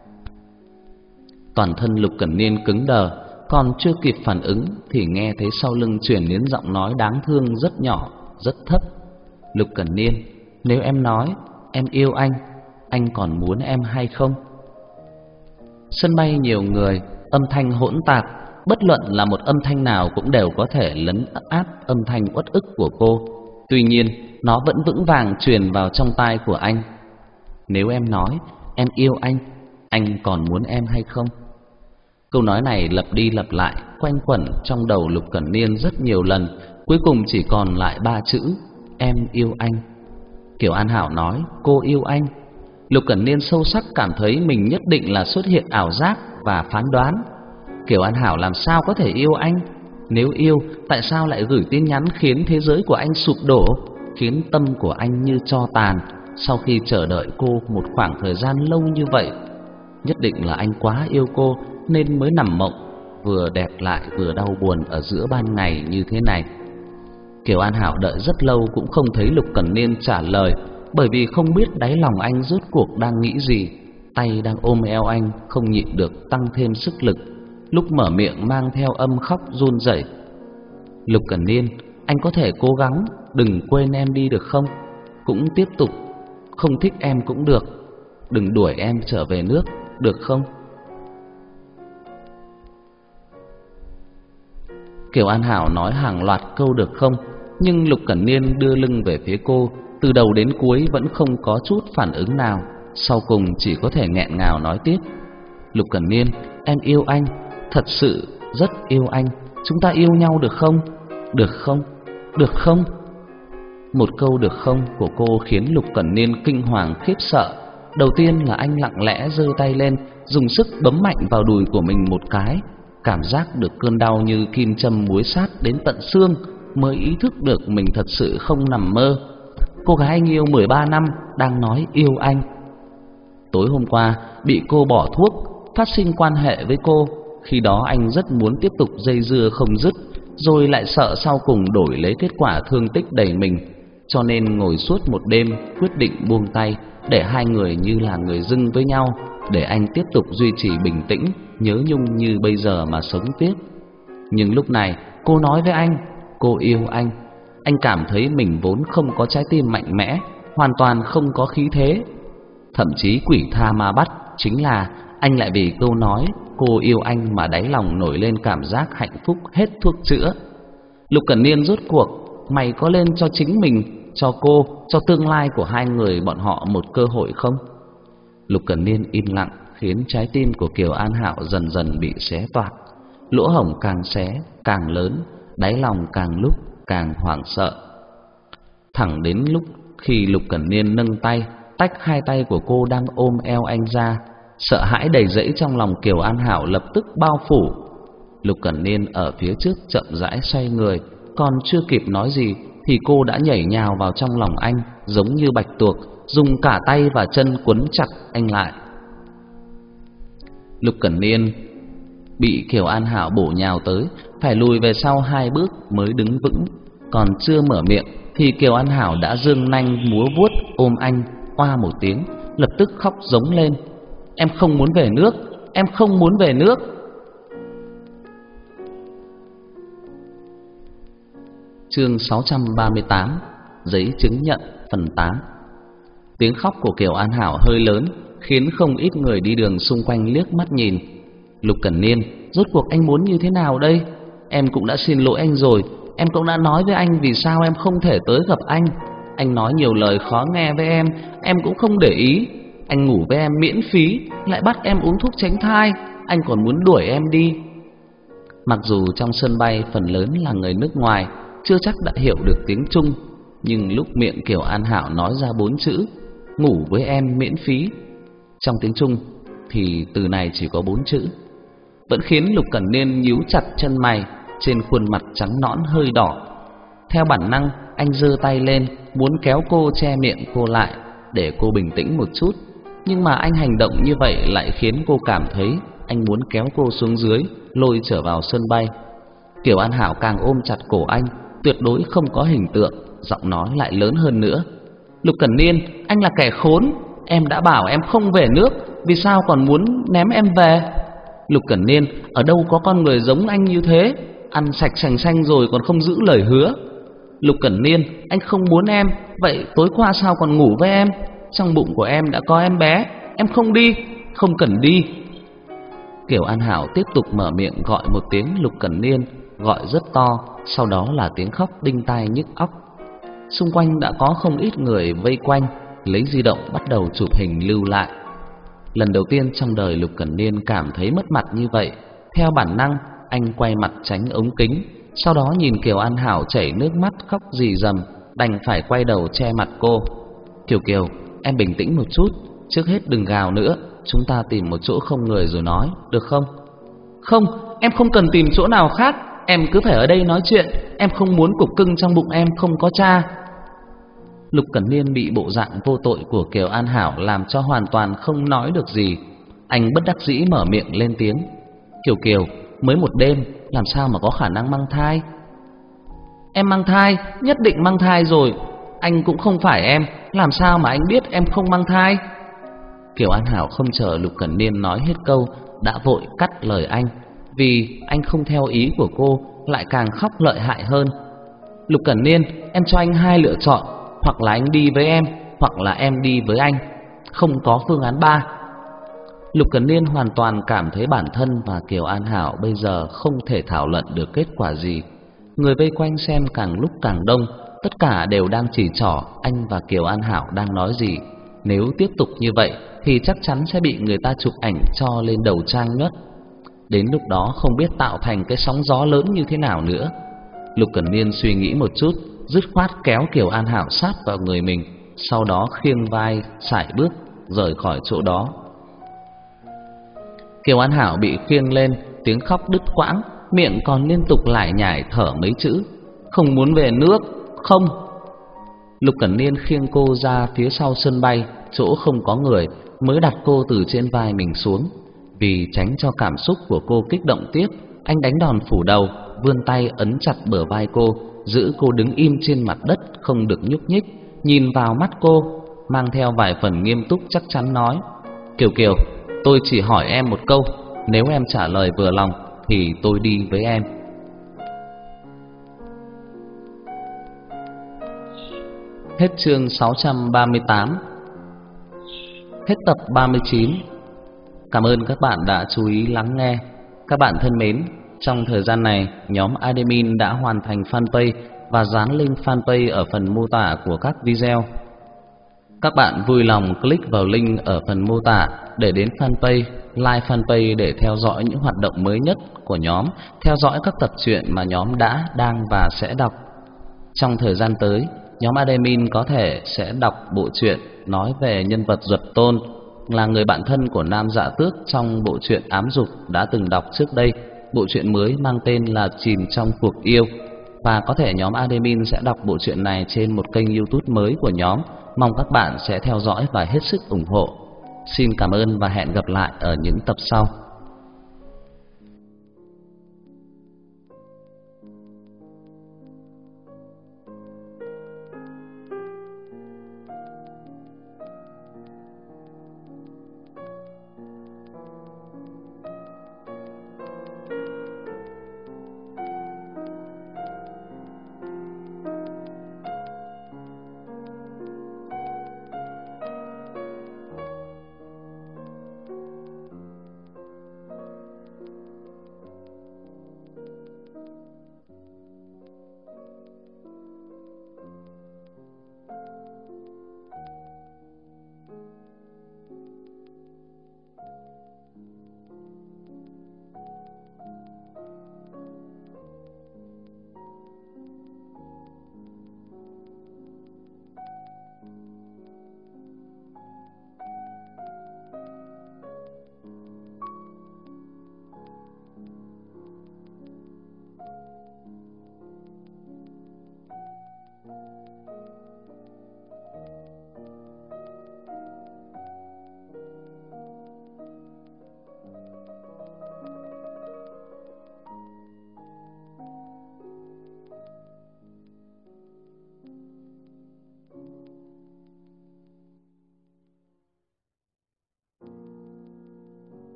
Toàn thân Lục Cẩn Niên cứng đờ, còn chưa kịp phản ứng thì nghe thấy sau lưng truyền đến giọng nói đáng thương rất nhỏ, rất thấp. "Lục Cẩn Niên, nếu em nói em yêu anh, anh còn muốn em hay không?" Sân bay nhiều người, âm thanh hỗn tạp, bất luận là một âm thanh nào cũng đều có thể lấn át âm thanh uất ức của cô. Tuy nhiên, nó vẫn vững vàng truyền vào trong tai của anh. "Nếu em nói em yêu anh, anh còn muốn em hay không?" Câu nói này lặp đi lặp lại, quanh quẩn trong đầu Lục Cẩn Niên rất nhiều lần, cuối cùng chỉ còn lại ba chữ: em yêu anh. Kiều An Hảo nói cô yêu anh. Lục Cẩn Niên sâu sắc cảm thấy mình nhất định là xuất hiện ảo giác và phán đoán. Kiều An Hảo làm sao có thể yêu anh? Nếu yêu, tại sao lại gửi tin nhắn khiến thế giới của anh sụp đổ, khiến tâm của anh như tro tàn sau khi chờ đợi cô một khoảng thời gian lâu như vậy? Nhất định là anh quá yêu cô nên mới nằm mộng, vừa đẹp lại vừa đau buồn ở giữa ban ngày như thế này. Kiều An Hảo đợi rất lâu cũng không thấy Lục Cẩn Niên trả lời, bởi vì không biết đáy lòng anh rốt cuộc đang nghĩ gì. Tay đang ôm eo anh không nhịn được tăng thêm sức lực, lúc mở miệng mang theo âm khóc run rẩy. "Lục Cẩn Niên, anh có thể cố gắng đừng quên em đi được không? Cũng tiếp tục không thích em cũng được, đừng đuổi em trở về nước được không?" Kiều An Hảo nói hàng loạt câu được không, nhưng Lục Cẩn Niên đưa lưng về phía cô, từ đầu đến cuối vẫn không có chút phản ứng nào. Sau cùng chỉ có thể nghẹn ngào nói tiếp: "Lục Cẩn Niên, em yêu anh, thật sự rất yêu anh. Chúng ta yêu nhau được không? Được không? Được không?" Một câu "được không" của cô khiến Lục Cẩn Niên kinh hoàng khiếp sợ. Đầu tiên là anh lặng lẽ giơ tay lên, dùng sức bấm mạnh vào đùi của mình một cái. Cảm giác được cơn đau như kim châm muối sát đến tận xương, mới ý thức được mình thật sự không nằm mơ. Cô gái anh yêu mười ba năm đang nói yêu anh. Tối hôm qua bị cô bỏ thuốc, phát sinh quan hệ với cô. Khi đó anh rất muốn tiếp tục dây dưa không dứt, rồi lại sợ sau cùng đổi lấy kết quả thương tích đầy mình, cho nên ngồi suốt một đêm quyết định buông tay, để hai người như là người dưng với nhau, để anh tiếp tục duy trì bình tĩnh, nhớ nhung như bây giờ mà sống tiếp. Nhưng lúc này cô nói với anh cô yêu anh. Anh cảm thấy mình vốn không có trái tim mạnh mẽ, hoàn toàn không có khí thế. Thậm chí quỷ tha ma bắt chính là anh lại vì câu nói cô yêu anh mà đáy lòng nổi lên cảm giác hạnh phúc hết thuốc chữa. Lục Cẩn Niên rốt cuộc mày có lên cho chính mình, cho cô, cho tương lai của hai người bọn họ một cơ hội không? Lục Cẩn Niên im lặng khiến trái tim của Kiều An Hạo dần dần bị xé toạc. Lỗ hổng càng xé càng lớn, đáy lòng càng lúc càng hoảng sợ. Thẳng đến lúc khi Lục Cẩn Niên nâng tay tách hai tay của cô đang ôm eo anh ra, sợ hãi đầy rẫy trong lòng Kiều An Hạo lập tức bao phủ. Lục Cẩn Niên ở phía trước chậm rãi xoay người, còn chưa kịp nói gì thì cô đã nhảy nhào vào trong lòng anh, giống như bạch tuộc, dùng cả tay và chân quấn chặt anh lại. Lục Cẩn Niên bị Kiều An Hạo bổ nhào tới, phải lùi về sau hai bước mới đứng vững. Còn chưa mở miệng thì Kiều An Hạo đã giương nanh múa vuốt ôm anh, oa một tiếng, lập tức khóc giống lên: "Em không muốn về nước, em không muốn về nước." Chương sáu trăm ba mươi tám: Giấy chứng nhận phần tám. Tiếng khóc của Kiều An Hạo hơi lớn, khiến không ít người đi đường xung quanh liếc mắt nhìn. Lục Cẩn Niên, rốt cuộc anh muốn như thế nào đây? Em cũng đã xin lỗi anh rồi, em cũng đã nói với anh vì sao em không thể tới gặp anh. Anh nói nhiều lời khó nghe với em, em cũng không để ý. Anh ngủ với em miễn phí, lại bắt em uống thuốc tránh thai, anh còn muốn đuổi em đi. Mặc dù trong sân bay phần lớn là người nước ngoài, chưa chắc đã hiểu được tiếng Trung, nhưng lúc miệng Kiều An Hạo nói ra bốn chữ ngủ với em miễn phí trong tiếng Trung thì từ này chỉ có bốn chữ, vẫn khiến Lục Cẩn Niên nhíu chặt chân mày, trên khuôn mặt trắng nõn hơi đỏ. Theo bản năng anh giơ tay lên muốn kéo cô che miệng cô lại để cô bình tĩnh một chút, nhưng mà anh hành động như vậy lại khiến cô cảm thấy anh muốn kéo cô xuống dưới, lôi trở vào sân bay. Kiều An Hạo càng ôm chặt cổ anh, tuyệt đối không có hình tượng, giọng nói lại lớn hơn nữa: "Lục Cẩn Niên, anh là kẻ khốn, em đã bảo em không về nước, vì sao còn muốn ném em về? Lục Cẩn Niên, ở đâu có con người giống anh như thế, ăn sạch sành xanh rồi còn không giữ lời hứa. Lục Cẩn Niên, anh không muốn em, vậy tối qua sao còn ngủ với em? Trong bụng của em đã có em bé, em không đi, không cần đi." Kiều An Hạo tiếp tục mở miệng gọi một tiếng Lục Cẩn Niên, gọi rất to, sau đó là tiếng khóc đinh tai nhức óc. Xung quanh đã có không ít người vây quanh, lấy di động bắt đầu chụp hình lưu lại. Lần đầu tiên trong đời Lục Cẩn Niên cảm thấy mất mặt như vậy. Theo bản năng anh quay mặt tránh ống kính, sau đó nhìn Kiều An Hạo chảy nước mắt khóc rì rầm, đành phải quay đầu che mặt cô. "Kiều Kiều, em bình tĩnh một chút, trước hết đừng gào nữa, chúng ta tìm một chỗ không người rồi nói, được không?" "Không, em không cần tìm chỗ nào khác, em cứ phải ở đây nói chuyện, em không muốn cục cưng trong bụng em không có cha." Lục Cẩn Niên bị bộ dạng vô tội của Kiều An Hạo làm cho hoàn toàn không nói được gì. Anh bất đắc dĩ mở miệng lên tiếng: "Kiều Kiều, mới một đêm, làm sao mà có khả năng mang thai?" "Em mang thai, nhất định mang thai rồi. Anh cũng không phải em, làm sao mà anh biết em không mang thai?" Kiều An Hạo không chờ Lục Cẩn Niên nói hết câu đã vội cắt lời anh, vì anh không theo ý của cô lại càng khóc lợi hại hơn. "Lục Cẩn Niên, em cho anh hai lựa chọn, hoặc là anh đi với em, hoặc là em đi với anh, không có phương án ba." Lục Cẩn Niên hoàn toàn cảm thấy bản thân và Kiều An Hạo bây giờ không thể thảo luận được kết quả gì. Người vây quanh xem càng lúc càng đông, tất cả đều đang chỉ trỏ anh và Kiều An Hảo đang nói gì. Nếu tiếp tục như vậy thì chắc chắn sẽ bị người ta chụp ảnh cho lên đầu trang nhất. Đến lúc đó không biết tạo thành cái sóng gió lớn như thế nào nữa. Lục Cẩn Niên suy nghĩ một chút, dứt khoát kéo Kiều An Hảo sát vào người mình, sau đó khiêng vai sải bước rời khỏi chỗ đó. Kiều An Hảo bị khiêng lên, tiếng khóc đứt quãng, miệng còn liên tục lải nhải thở mấy chữ: "Không muốn về nước, không." Lục Cẩn Niên khiêng cô ra phía sau sân bay, chỗ không có người, mới đặt cô từ trên vai mình xuống. Vì tránh cho cảm xúc của cô kích động tiếp, anh đánh đòn phủ đầu, vươn tay ấn chặt bờ vai cô, giữ cô đứng im trên mặt đất không được nhúc nhích, nhìn vào mắt cô, mang theo vài phần nghiêm túc chắc chắn nói: "Kiều Kiều, tôi chỉ hỏi em một câu, nếu em trả lời vừa lòng thì tôi đi với em." Hết chương sáu trăm ba mươi tám. Hết tập ba mươi chín. Cảm ơn các bạn đã chú ý lắng nghe. Các bạn thân mến, trong thời gian này, nhóm admin đã hoàn thành fanpage và dán link fanpage ở phần mô tả của các video. Các bạn vui lòng click vào link ở phần mô tả để đến fanpage, like fanpage để theo dõi những hoạt động mới nhất của nhóm, theo dõi các tập truyện mà nhóm đã, đang và sẽ đọc. Trong thời gian tới, nhóm admin có thể sẽ đọc bộ truyện nói về nhân vật Duật Tôn, là người bạn thân của Nam Dạ Tước trong bộ truyện Ám Dục đã từng đọc trước đây. Bộ truyện mới mang tên là Chìm trong cuộc yêu, và có thể nhóm admin sẽ đọc bộ truyện này trên một kênh YouTube mới của nhóm. Mong các bạn sẽ theo dõi và hết sức ủng hộ. Xin cảm ơn và hẹn gặp lại ở những tập sau.